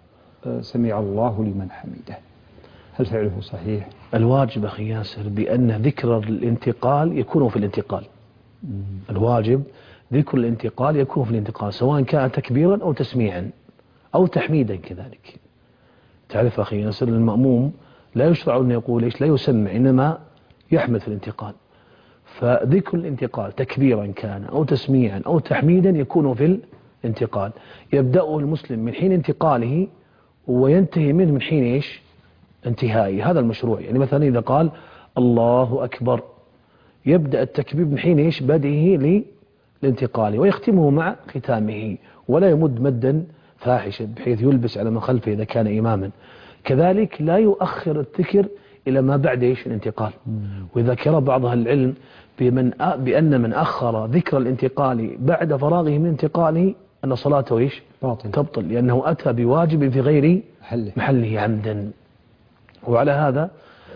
سمع الله لمن حمده، هل فعله صحيح؟ الواجب أخي ياسر بأن ذكر الانتقال يكون في الانتقال. الواجب ذكر الانتقال يكون في الانتقال، سواء كان تكبيرا أو تسميعا أو تحميدا كذلك. تعرف أخي ياسر المأموم لا يشرع أن يقول إيش لا يسمع، إنما يحمد في الانتقال. فذكر الانتقال تكبيرا كان أو تسميعا أو تحميدا يكون في الانتقال، يبدأه المسلم من حين انتقاله وينتهي منه من حين إيش انتهائه. هذا المشروع. يعني مثلا إذا قال الله أكبر يبدأ التكبير من حين إيش بدئه لانتقاله ويختمه مع ختامه، ولا يمد مدا فاحشا بحيث يلبس على من خلفه إذا كان إماما. كذلك لا يؤخر الذكر إلى ما بعد إيش الانتقال. وذكر بعض أهل العلم بمن بأن من أخر ذكر الانتقال بعد فراغه من انتقاله أن صلاته إيش باطل تبطل، لأنه أتى بواجب في غير محله, محله عمدا. وعلى هذا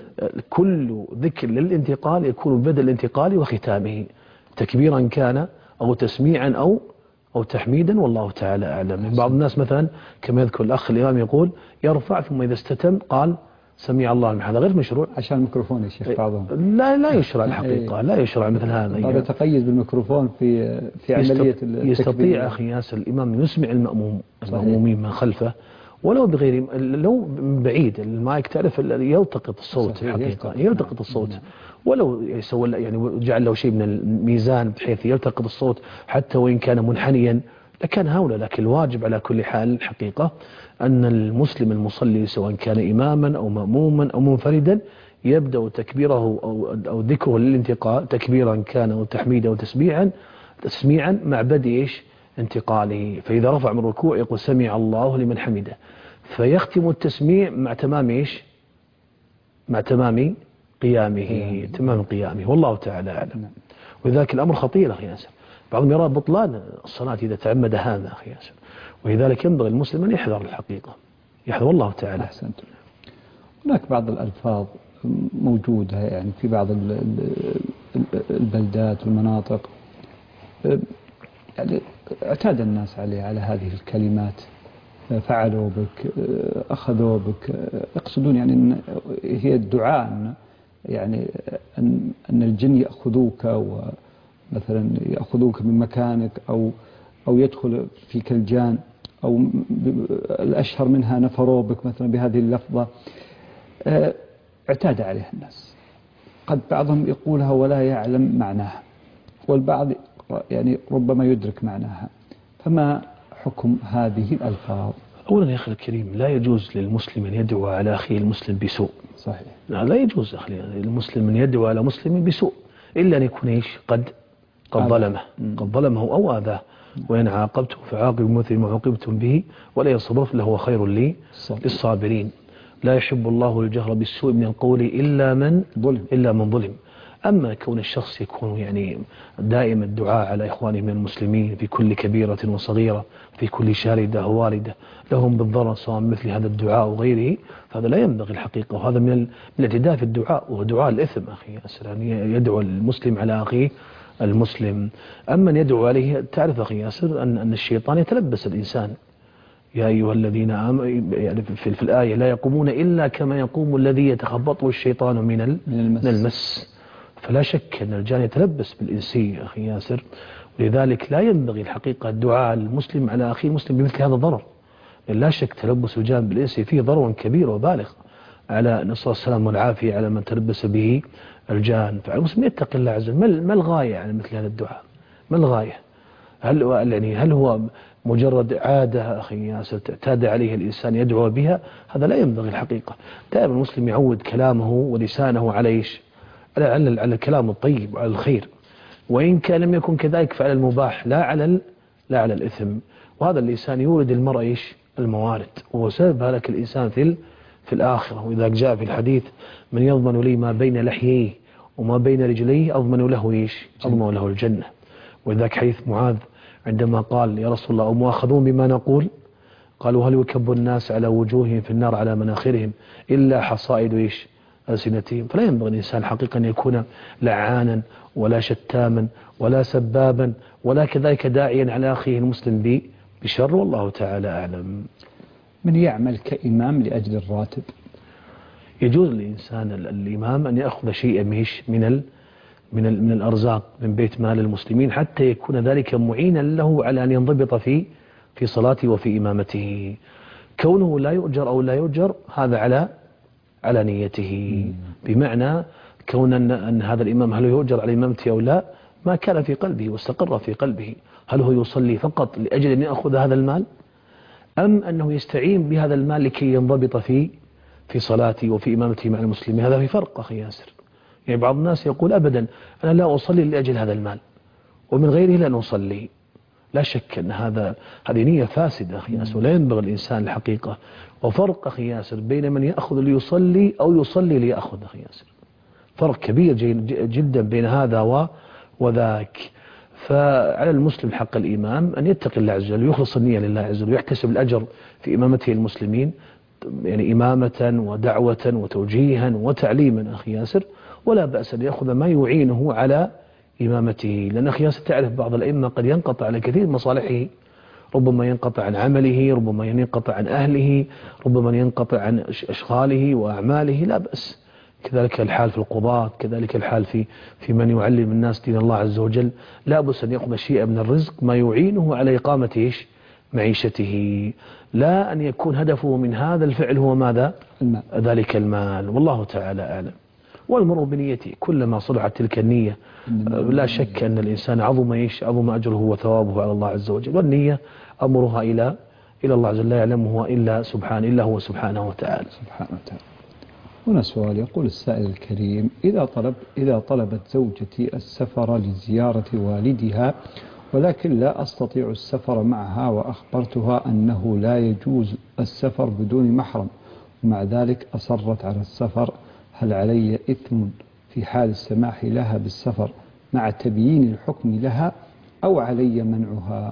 كل ذكر للانتقال يكون بدل الانتقال وختامه تكبيرا كان أو تسميعا أو أو تحميدا، والله تعالى أعلم. بعض الناس مثلا كما يذكر الأخ الإمام يقول يرفع ثم إذا استتم قال سمع الله لمن، هذا غير مشروع عشان الميكروفون يا شيخ. بعضهم لا لا يشرع الحقيقة، لا يشرع مثل هذا. هذا تقيد بالميكروفون في في عملية التكبير. يستطيع أخي ياسر الإمام يسمع المأموم المأمومين من خلفه ولو بغير لو بعيد المايك، تعرف يلتقط الصوت الحقيقة يلتقط الصوت، ولو يسوي يعني جعل له شيء من الميزان بحيث يلتقط الصوت حتى وإن كان منحنيا لكان هؤلاء. لكن الواجب على كل حال الحقيقة أن المسلم المصلي سواء كان إماما أو مأموما أو منفردا يبدأ تكبيره أو, أو ذكره للانتقال تكبيرا كان أو تحميدا أو تسميعا تسميعا مع بدء إيش انتقاله. فإذا رفع من الركوع يقول سمع الله لمن حمده، فيختم التسميع مع تمام إيش مع تمام قيامه تمام قيامه، والله تعالى أعلم. وذلك الأمر خطير أخي ياسر، بعضهم يرى بطلان الصلاة إذا تعمد هذا أخي ياسر، ولذلك ينبغي المسلم أن يحذر الحقيقة يحذر، والله تعالى. أحسنت. هناك بعض الألفاظ موجودة يعني في بعض البلدات والمناطق يعني اعتاد الناس عليه على هذه الكلمات، فعلوا بك أخذوا بك، يقصدون يعني إن هي الدعاء يعني أن أن الجن يأخذوك ومثلا يأخذوك من مكانك أو أو يدخل فيك الجان، أو الأشهر منها نفروا بك مثلا بهذه اللفظة. اعتاد عليها الناس، قد بعضهم يقولها ولا يعلم معناها، والبعض يعني ربما يدرك معناها، فما حكم هذه الألفاظ؟ أولا يا أخي الكريم لا يجوز للمسلم أن يدعو على أخيه المسلم بسوء. صحيح. لا, لا يجوز أخي المسلم أن يدعو على مسلم بسوء إلا أن يكون إيش قد قد ظلمه قد ظلمه أو آذاه، وإن عاقبته فعاقبوا بمثل ما عوقبتم به ولا يصبر فهو خير لي للصابرين. لا يحب الله الجهر بالسوء من القول إلا من ظلم إلا من ظلم. أما كون الشخص يكون يعني دائما الدعاء على إخوانه من المسلمين في كل كبيرة وصغيرة في كل شاردة وواردة لهم بالضرر سواء مثل هذا الدعاء وغيره، فهذا لا ينبغي الحقيقة، وهذا من الاعتداء في الدعاء، ودعاء الإثم أخي ياسر، يعني يدعو المسلم على أخيه المسلم. أما يدعو عليه، تعرف أخي ياسر أن أن الشيطان يتلبس الإنسان. يا أيها الذين آمنوا يعني في, في الآية لا يقومون إلا كما يقوم الذي يتخبطه الشيطان من المس. المس. فلا شك أن الجان يتلبس بالإنسي أخي ياسر، ولذلك لا ينبغي الحقيقة الدعاء المسلم على أخيه المسلم بمثل هذا الضرر. لا شك تلبس الجان بالإنسي فيه ضرر كبير وبالغ على نسأل السلام والعافية على من تلبس به الجان. فالمسلم يتقي الله عز وجل. ما الغاية يعني مثل هذا الدعاء؟ ما الغاية؟ هل يعني هل هو مجرد عادة أخي ياسر تعتاد عليه الإنسان يدعو بها؟ هذا لا ينبغي الحقيقة. دائما المسلم يعود كلامه ولسانه على إيش؟ على على الكلام الطيب وعلى الخير، وإن كان لم يكن كذلك فعلى المباح لا على لا على الإثم. وهذا اللسان يورد المرء إيش؟ الموارد، وهو سبب هلك الإنسان في في الآخرة. وإذا جاء في الحديث من يضمن لي ما بين لحييه وما بين رجليه أضمن له إيش؟ أضمن له الجنة. وذاك حديث معاذ عندما قال يا رسول الله أمؤاخذون بما نقول؟ قالوا هل يكب الناس على وجوههم في النار على مناخرهم إلا حصائد إيش؟ ألسنتهم. فلا ينبغي الإنسان حقيقة أن يكون لعانا ولا شتاما ولا سبابا ولا كذلك داعيا على أخيه المسلم بشر، والله تعالى أعلم. من يعمل كإمام لأجل الراتب؟ يجوز للإنسان الإمام أن يأخذ شيئا ميش من ال من ال من الأرزاق من بيت مال المسلمين حتى يكون ذلك معينا له على أن ينضبط في في صلاته وفي إمامته. كونه لا يؤجر أو لا يؤجر هذا على على نيته، بمعنى كون أن, أن هذا الإمام هل يؤجر على إمامته أو لا ما كان في قلبه واستقر في قلبه. هل هو يصلي فقط لأجل أن يأخذ هذا المال، أم أنه يستعين بهذا المال لكي ينضبط في في صلاته وفي إمامته مع المسلمين؟ هذا في فرق أخي ياسر. يعني بعض الناس يقول أبدا أنا لا أصلي لأجل هذا المال ومن غيره لا نصلي. لا شك أن هذا هذه نية فاسدة أخي ياسر، ولا ينبغي الإنسان الحقيقة. وفرق أخي ياسر بين من يأخذ ليصلي أو يصلي ليأخذ أخي ياسر، فرق كبير جدا بين هذا وذاك. فعلى المسلم حق الإمام أن يتقي الله عز وجل ويخلص النية لله عز وجل ويحتسب الأجر في إمامته المسلمين، يعني إمامة ودعوة وتوجيها وتعليما أخي ياسر، ولا بأس أن يأخذ ما يعينه على إمامته. لأن أخي ياسر تعرف بعض الأئمة قد ينقطع على كثير من مصالحه، ربما ينقطع عن عمله، ربما ينقطع عن أهله، ربما ينقطع عن أشغاله وأعماله. لا بأس. كذلك الحال في القضاة، كذلك الحال في في من يعلم الناس دين الله عز وجل. لا بأس أن يأخذ شيئا من الرزق ما يعينه على إقامة إيش؟ معيشته، لا أن يكون هدفه من هذا الفعل هو ماذا؟ المال. ذلك المال، والله تعالى أعلم. والمرء بنيته، كلما صلحت تلك النية لا شك أن الإنسان عظم إيش؟ عظم أجره وثوابه على الله عز وجل. والنية أمرها إلى إلى الله عز وجل لا يعلمه إلا سبحانه إلا هو سبحانه وتعالى. سبحانه وتعالى. هنا سؤال يقول السائل الكريم: إذا طلب إذا طلبت زوجتي السفر لزيارة والدها ولكن لا أستطيع السفر معها، وأخبرتها أنه لا يجوز السفر بدون محرم، ومع ذلك أصرت على السفر، هل علي إثم في حال السماح لها بالسفر مع تبيين الحكم لها أو علي منعها؟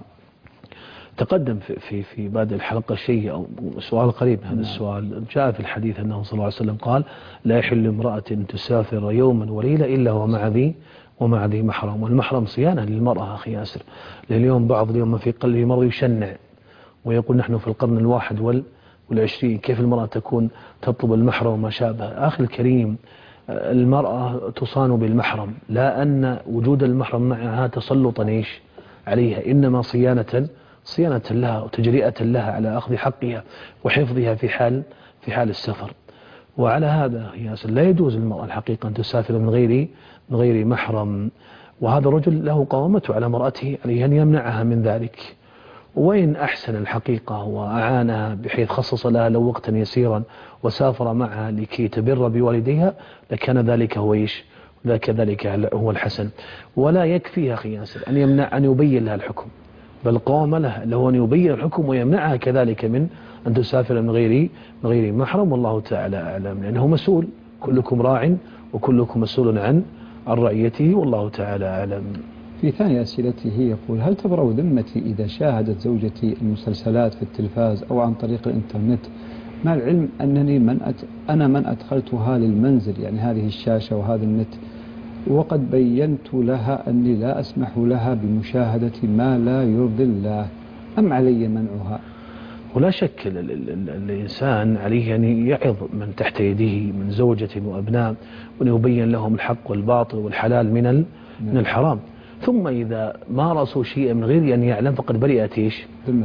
تقدم في في في بعد الحلقة شيء أو سؤال قريب هذا السؤال. جاء في الحديث أنه صلى الله عليه وسلم قال: لا يحل امرأة تسافر يوما وليلة إلا ومع ذي ومع ذي محرم. والمحرم صيانة للمرأة أخي ياسر. اليوم بعض اليوم ما في قلبه مرض يشنع ويقول نحن في القرن الواحد وال والعشرين كيف المرأة تكون تطلب المحرم وما شابه. أخي الكريم، المرأة تصان بالمحرم، لا أن وجود المحرم معها تسلطا إيش عليها، إنما صيانة صيانة لها وتجرئة لها على أخذ حقها وحفظها في حال في حال السفر. وعلى هذا ياسر لا يجوز للمرأة الحقيقة أن تسافر من غير من غير محرم. وهذا الرجل له قوامته على مرأته، عليه أن يمنعها من ذلك. وين أحسن الحقيقة وأعانها بحيث خصص لها لو وقتا يسيرا وسافر معها لكي تبر بوالديها لكان ذلك هو إيش ذاك ذلك هو الحسن. ولا يكفي أخي ياسر أن يمنع أن يبين لها الحكم، بل قام له له أن يبين الحكم ويمنعها كذلك من أن تسافر من غير من غير محرم، والله تعالى أعلم، لأنه مسؤول، كلكم راع وكلكم مسؤول عن عن رعيته، والله تعالى أعلم. في ثاني أسئلته يقول: هل تبرأ ذمتي إذا شاهدت زوجتي المسلسلات في التلفاز أو عن طريق الإنترنت، مع العلم أنني من أت... أنا من أدخلتها للمنزل، يعني هذه الشاشة وهذا النت، وقد بينت لها أني لا أسمح لها بمشاهدة ما لا يرضي الله، أم علي منعها؟ ولا شك ال ال ال الإنسان عليه أن يعظ من تحت يده من زوجة وأبناء، وأن يبين لهم الحق والباطل والحلال من ال من الحرام. ثم إذا مارسوا شيئا من غير أن يعلم فقد برئت إيش؟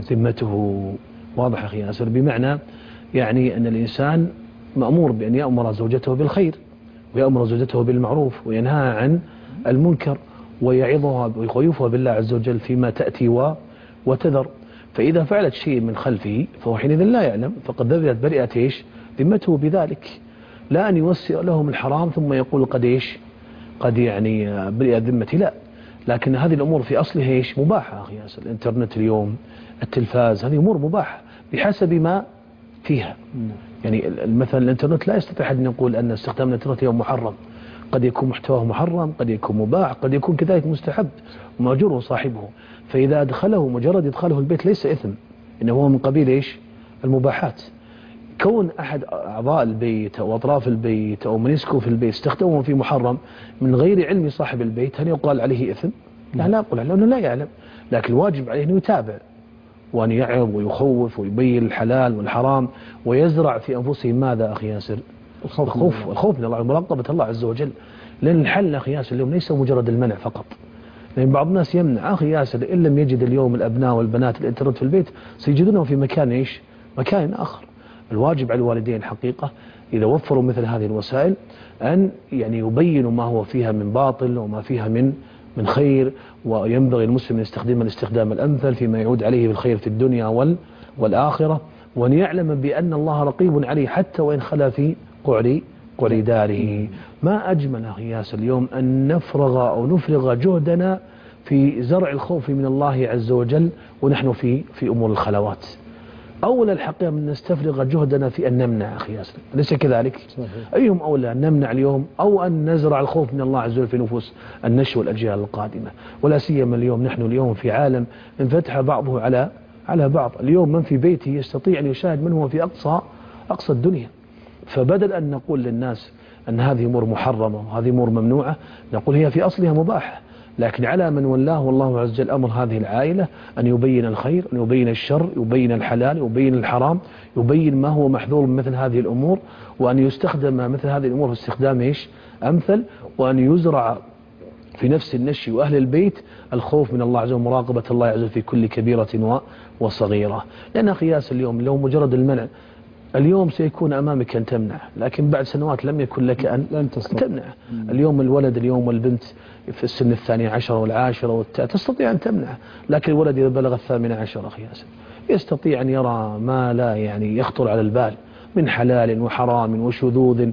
ذمته. واضح أخي ياسر؟ بمعنى يعني أن الإنسان مأمور بأن يأمر زوجته بالخير، ويأمر زوجته بالمعروف، وينهى عن المنكر، ويعظها ويخوفها بالله عز وجل فيما تأتي وتذر. فإذا فعلت شيء من خلفه فهو حينئذ لا يعلم، فقد ذبت برئت إيش؟ ذمته بذلك. لا أن يوسع لهم الحرام ثم يقول قد إيش؟ قد يعني برئت ذمتي، لا. لكن هذه الأمور في أصلها إيش؟ مباحة أخي ياسر. الإنترنت اليوم، التلفاز، هذه أمور مباحة بحسب ما فيها. يعني مثلا الإنترنت لا يستطيع أحد أن يقول أن استخدام الإنترنت يوم محرم، قد يكون محتواه محرم، قد يكون مباح، قد يكون كذلك مستحب ومأجوره صاحبه. فإذا أدخله مجرد إدخاله البيت ليس إثم، إنه هو من قبيل إيش؟ المباحات. كون أحد أعضاء البيت أو أطراف البيت أو من يسكن في البيت استخدمه في محرم من غير علم صاحب البيت، هل يقال عليه إثم؟ لا، لا أقول لأنه لا يعلم، لكن الواجب عليه أنه يتابع وأن يعظ ويخوف ويبين الحلال والحرام، ويزرع في أنفسهم ماذا أخي ياسر؟ الخوف. الخوف, الخوف من الله ومراقبة الله عز وجل. لأن الحل أخي ياسر اليوم ليس مجرد المنع فقط، لأن بعض الناس يمنع. أخي ياسر إن لم يجد اليوم الأبناء والبنات الإنترنت في البيت سيجدونه في مكان إيش؟ مكان آخر. الواجب على الوالدين الحقيقة إذا وفروا مثل هذه الوسائل أن يعني يبينوا ما هو فيها من باطل وما فيها من من خير، وينبغي المسلم أن يستخدم الاستخدام الأمثل فيما يعود عليه بالخير في الدنيا وال والآخرة، وأن يعلم بأن الله رقيب عليه حتى وإن خلا في قعر قعر داره. ما أجمل أخي ياسر اليوم أن نفرغ أو نفرغ جهدنا في زرع الخوف من الله عز وجل ونحن في في أمور الخلوات. أولى الحقيقة من نستفرغ جهدنا في أن نمنع أخي ياسر، أليس كذلك؟ أيهم أولى أن نمنع اليوم أو أن نزرع الخوف من الله عز وجل في نفوس النشء والأجيال القادمة؟ ولا سيما اليوم نحن اليوم في عالم انفتح بعضه على على بعض. اليوم من في بيته يستطيع أن يشاهد من هو في أقصى أقصى الدنيا. فبدل أن نقول للناس أن هذه أمور محرمة وهذه أمور ممنوعة، نقول هي في أصلها مباحة، لكن على من ولاه الله عز وجل أمر هذه العائلة أن يبين الخير، أن يبين الشر، يبين الحلال، يبين الحرام، يبين ما هو محظور من مثل هذه الأمور، وأن يستخدم مثل هذه الأمور في استخدام إيش؟ أمثل، وأن يزرع في نفس النشء وأهل البيت الخوف من الله عز وجل ومراقبة الله عز وجل في كل كبيرة وصغيرة. لأن قياس اليوم لو مجرد المنع، اليوم سيكون أمامك أن تمنع، لكن بعد سنوات لم يكن لك أن لن تمنع. اليوم الولد اليوم والبنت في السن الثانية عشر والعاشرة والتاسعة تستطيع أن تمنع، لكن الولد إذا بلغ الثامنة عشر أخي ياسر يستطيع أن يرى ما لا يعني يخطر على البال من حلال وحرام وشذوذ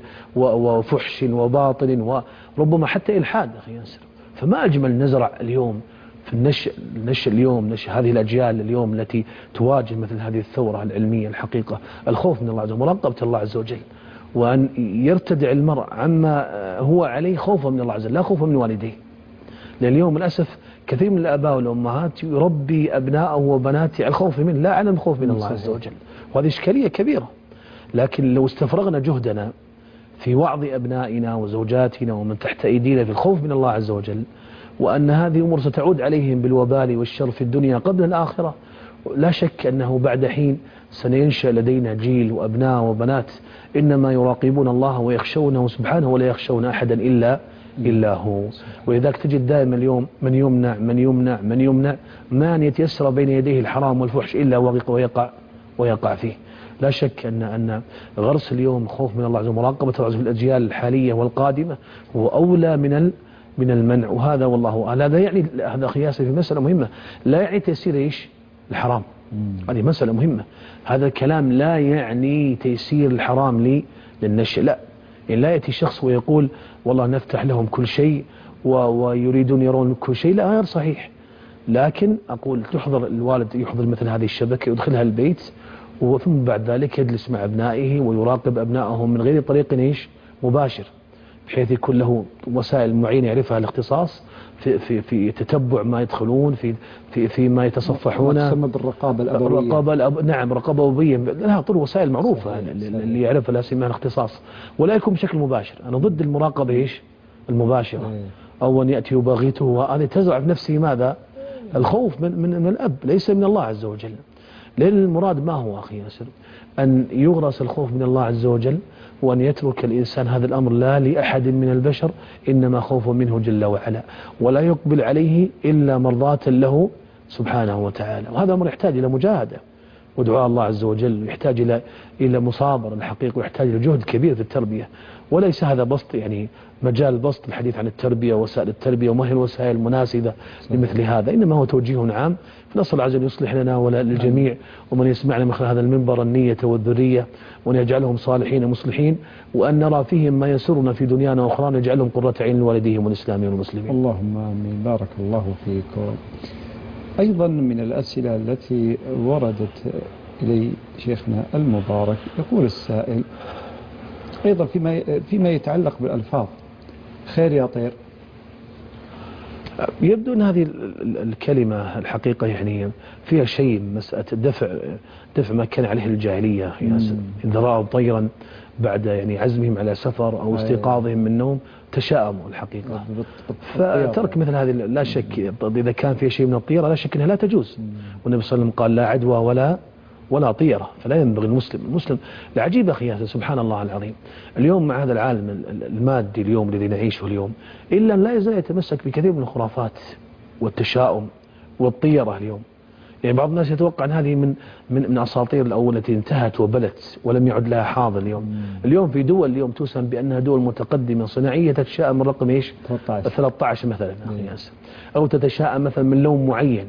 وفحش وباطل وربما حتى إلحاد أخي ياسر. فما أجمل نزرع اليوم في النشء النشء اليوم نشء هذه الأجيال اليوم التي تواجه مثل هذه الثورة العلمية الحقيقة، الخوف من الله عز وجل، مراقبة الله عز وجل، وأن يرتدع المرء عما هو عليه خوفا من الله عز وجل لا خوفا من والديه. لأن اليوم للأسف كثير من الآباء والأمهات يربي أبناءه وبناته على الخوف منه لا على الخوف من الله عز وجل، وهذه إشكالية كبيرة. لكن لو استفرغنا جهدنا في وعظ أبنائنا وزوجاتنا ومن تحت أيدينا في الخوف من الله عز وجل، وأن هذه أمور ستعود عليهم بالوبال والشر في الدنيا قبل الآخرة، لا شك أنه بعد حين سننشأ لدينا جيل وأبناء وبنات إنما يراقبون الله ويخشونه سبحانه ولا يخشون أحدا إلا إلا هو. ولذلك تجد دائما اليوم من يمنع من يمنع من يمنع من يتيسر بين يديه الحرام والفحش إلا ويقع ويقع فيه. لا شك أن أن غرس اليوم خوف من الله عز وجل ومراقبة الله عز وجل في الأجيال الحالية والقادمة هو أولى من من المنع. وهذا والله أعلم. هذا يعني هذا قياسي في مسألة مهمة، لا يعني تيسير إيش الحرام، هذه مسألة مهمة. هذا الكلام لا يعني تيسير الحرام لي للنشء، لا. يعني لا يأتي شخص ويقول والله نفتح لهم كل شيء ويريدون يرون كل شيء، لا غير صحيح. لكن أقول تحضر الوالد يحضر مثل هذه الشبكة يدخلها البيت وثم بعد ذلك يجلس مع أبنائه ويراقب أبنائهم من غير طريق إيش مباشر، بحيث يكون له وسائل معينة يعرفها الاختصاص في في في تتبع ما يدخلون في في في ما يتصفحون، ما تسمى بالرقابة الأبوية. الرقابة الأب... نعم رقابة أبوية لها طرق وسائل معروفة اللي يعرفها لا سيما الاختصاص، ولا يكون بشكل مباشر. أنا ضد المراقبة إيش المباشرة أو أن يأتي يباغته، وهذه تزرع في نفسه ماذا؟ الخوف من من من الأب ليس من الله عز وجل. لأن المراد ما هو أخي ياسر أن يغرس الخوف من الله عز وجل وأن يترك الإنسان هذا الأمر لا لأحد من البشر، إنما خوف منه جل وعلا، ولا يقبل عليه إلا مرضاة له سبحانه وتعالى. وهذا أمر يحتاج إلى مجاهدة ودعاء الله عز وجل، ويحتاج إلى إلى مصابرة الحقيقة، ويحتاج إلى جهد كبير في التربية. وليس هذا بسط يعني مجال بسط الحديث عن التربية ووسائل التربية وما هي الوسائل المناسبة لمثل هذا، إنما هو توجيه عام. فنسأل الله عز وجل يصلح لنا ولا للجميع ومن يسمعنا من خلال هذا المنبر النية والذرية، وأن يجعلهم صالحين مصلحين، وأن نرى فيهم ما يسرنا في دنيانا وأخرانا، يجعلهم قرة عين لوالديهم والإسلامين والمسلمين. اللهم آمين. بارك الله فيكم. أيضا من الأسئلة التي وردت إلي شيخنا المبارك يقول السائل أيضا فيما فيما يتعلق بالألفاظ، خير يا طير. يبدو أن هذه الكلمة الحقيقة يعني فيها شيء مسألة دفع دفع ما كان عليه الجاهلية، إذا رأوا طيرا بعد يعني عزمهم على سفر أو استيقاظهم من النوم تشاءموا الحقيقة. فترك مثل هذه لا شك إذا كان فيها شيء من الطيرة لا شك أنها لا تجوز، والنبي صلى الله عليه وسلم قال لا عدوى ولا ولا طيرة، فلا ينبغي المسلم المسلم العجيب أخي ياسر سبحان الله العظيم اليوم مع هذا العالم المادي اليوم الذي نعيشه اليوم، إلا أن لا يزال يتمسك بكثير من الخرافات والتشاؤم والطيرة اليوم. يعني بعض الناس يتوقع أن هذه من من من أساطير الأول التي انتهت وبلت ولم يعد لها حاضر اليوم. اليوم في دول اليوم توسم بأنها دول متقدمة صناعية تتشاءم من رقم إيش ثلاثة عشر مثلا أخي ياسر، أو تتشاءم مثلا من لون معين.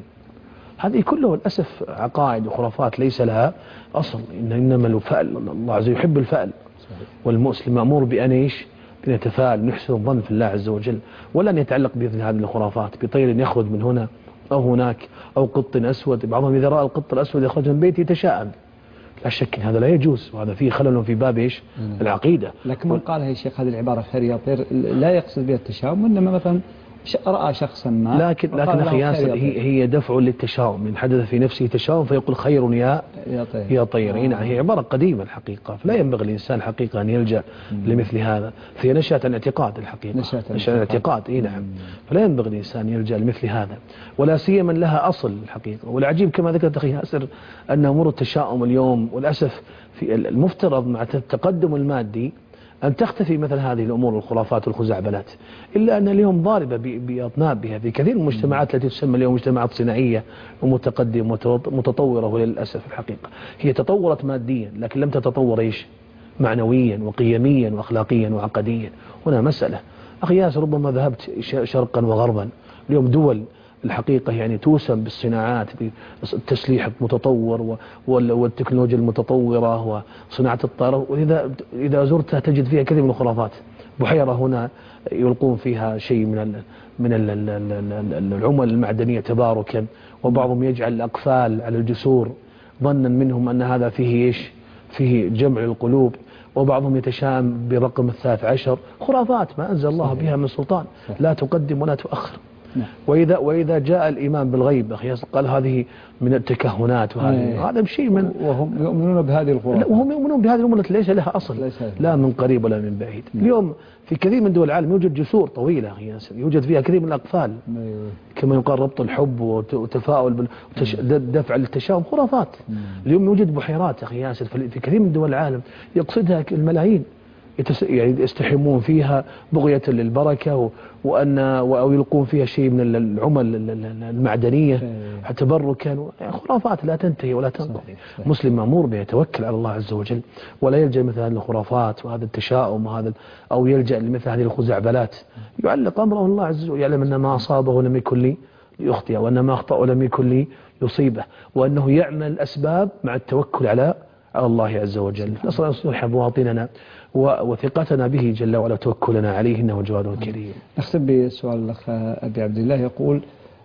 هذه كلها للأسف عقائد وخرافات ليس لها أصل، إن إنما الفأل الله عز وجل يحب الفأل، والمسلم مأمور بأن إيش بأن يتفاءل ونحسن الظن في الله عز وجل، ولا أن يتعلق بمثل هذه الخرافات بطير يخرج من هنا أو هناك أو قط أسود. بعضهم إذا رأى القط الأسود يخرج من بيته يتشاءم، لا شك أن هذا لا يجوز، وهذا فيه خلل في باب إيش العقيدة. لكن من قالها يا شيخ هذه العبارة خير يا طير لا يقصد بها التشاؤم، إنما مثلا رأى شخصا ما لكن لكن أخي ياسر هي هي دفع للتشاؤم، من حدث في نفسه تشاؤم فيقول خير يا يا طير يا طير. آه. هي عبارة قديمة الحقيقة، فلا ينبغي الإنسان حقيقة أن يلجأ مم. لمثل هذا. في نشأة الاعتقاد الحقيقة نشأة الاعتقاد إيه نعم، فلا ينبغي الإنسان يلجأ لمثل هذا، ولا سيما لها أصل الحقيقة. والعجيب كما ذكرت أخي ياسر أن أمور التشاؤم اليوم وللأسف في المفترض مع التقدم المادي أن تختفي مثل هذه الأمور الخرافات والخزعبلات، إلا أن اليوم ضاربة بأطنابها في كثير من المجتمعات التي تسمى اليوم مجتمعات صناعية ومتقدمة ومتطورة. وللأسف الحقيقة هي تطورت ماديا لكن لم تتطور إيش معنويا وقيميا وأخلاقيا وعقديا. هنا مسألة أخي ياسر ربما ذهبت شرقا وغربا، اليوم دول الحقيقة يعني توسم بالصناعات بالتسليح المتطور والتكنولوجيا المتطورة وصناعة الطائرة، وإذا إذا زرتها تجد فيها كثير من الخرافات. بحيرة هنا يلقون فيها شيء من ال من ال العمل المعدنية تباركا، وبعضهم يجعل الأقفال على الجسور ظنا منهم أن هذا فيه إيش فيه جمع القلوب، وبعضهم يتشائم برقم الثالث عشر. خرافات ما أنزل الله بها من سلطان، لا تقدم ولا تؤخر. وإذا وإذا جاء الإيمان بالغيب أخي قال هذه من التكهنات، وهذه هذا شيء من وهم يؤمنون بهذه الخرافات، وهم يؤمنون بهذه الأمور التي ليس لها أصل ليس لا من قريب ولا من بعيد. مم. اليوم في كثير من دول العالم يوجد جسور طويلة أخي ياسر يوجد فيها كثير من الأقفال، مم. كما يقال ربط الحب وتفاؤل دفع للتشاؤم خرافات. مم. اليوم يوجد بحيرات أخي ياسر في كثير من دول العالم يقصدها الملايين، يعني يستحمون فيها بغية للبركة وأن أو يلقون فيها شيء من العمل المعدنية تبركا. خرافات لا تنتهي ولا تنقضي. مسلم مأمور به يتوكل على الله عز وجل ولا يلجأ مثل هذه الخرافات وهذا التشاؤم وهذا أو يلجأ لمثل هذه الخزعبلات. يعلق أمره الله عز وجل، يعلم أن ما أصابه لم يكن لي يخطئ، وأن ما أخطأه لم يكن لي يصيبه، وأنه يعمل الأسباب مع التوكل على على الله عز وجل. نسأل الله يصلح بواطننا وثقتنا به جل وعلا وتوكلنا عليه إنه جواد كريم. نختم بسؤال الأخ أبي عبد الله يقول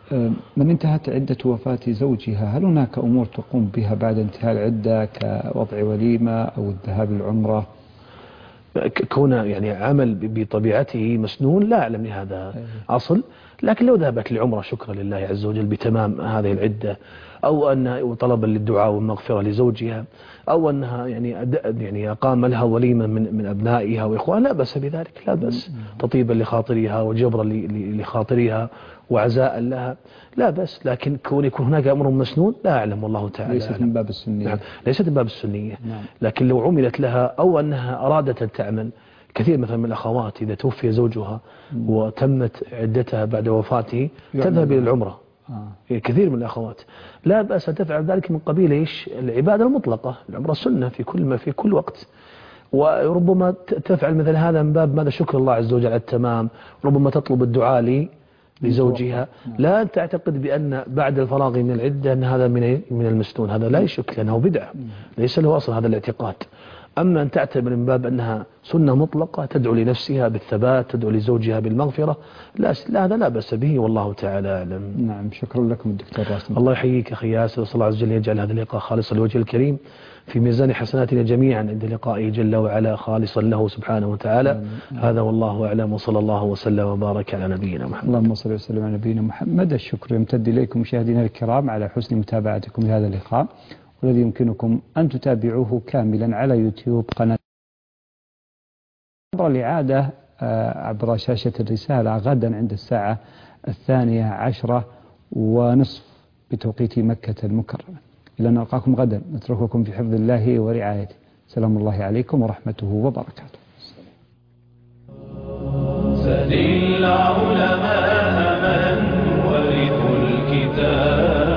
من انتهت عدة وفاة زوجها هل هناك أمور تقوم بها بعد انتهاء العدة كوضع وليمة أو الذهاب للعمرة؟ كون يعني عمل بطبيعته مسنون لا أعلم لهذا أصل، لكن لو ذهبت لعمرة شكرا لله عز وجل بتمام هذه العدة، أو أن طلبا للدعاء والمغفرة لزوجها، أو أنها يعني يعني أقام لها وليمة من من أبنائها وإخوانها، لا بأس بذلك، لا بأس، تطيبا لخاطرها وجبرا لخاطرها وعزاء لها، لا بأس. لكن كون يكون هناك أمر مسنون لا أعلم والله تعالى. ليست من باب السنية. نعم ليست من باب السنية. نعم. لكن لو عملت لها أو أنها أرادت أن تعمل، كثير مثلا من الأخوات إذا توفي زوجها م. وتمت عدتها بعد وفاته تذهب إلى العمرة. آه. كثير من الأخوات لا بأس أن تفعل ذلك من قبيل إيش العبادة المطلقة، العمرة سنة في كل ما في كل وقت، وربما تفعل مثل هذا من باب ماذا شكر الله عز وجل على التمام، ربما تطلب الدعاء لي لزوجها. لا تعتقد بأن بعد الفراغ من العدة أن هذا من من المسنون، هذا لا يشك لأنه بدعة ليس له أصل هذا الاعتقاد. أما أن تعتبر من باب أنها سنة مطلقة تدعو لنفسها بالثبات، تدعو لزوجها بالمغفرة، لا لا هذا لا بأس به والله تعالى أعلم. نعم شكرا لكم الدكتور راسم. الله يحييك أخي ياسر، صلى الله عز وجل يجعل هذا اللقاء خالصا لوجه الكريم في ميزان حسناتنا جميعا عند لقائه جل وعلا خالصا له سبحانه وتعالى. آمين. هذا والله أعلم، وصلى الله وسلم وبارك على نبينا محمد. اللهم صل وسلم على نبينا محمد. الشكر يمتد إليكم مشاهدينا الكرام على حسن متابعتكم لهذا اللقاء، والذي يمكنكم أن تتابعوه كاملا على يوتيوب قناة عبر الإعادة عبر شاشة الرسالة غدا عند الساعة الثانية عشرة ونصف بتوقيت مكة المكرمة. إلى أن نلقاكم غدا نترككم في حفظ الله ورعايته. سلام الله عليكم ورحمته وبركاته. سل العلماء من ورثوا الكتاب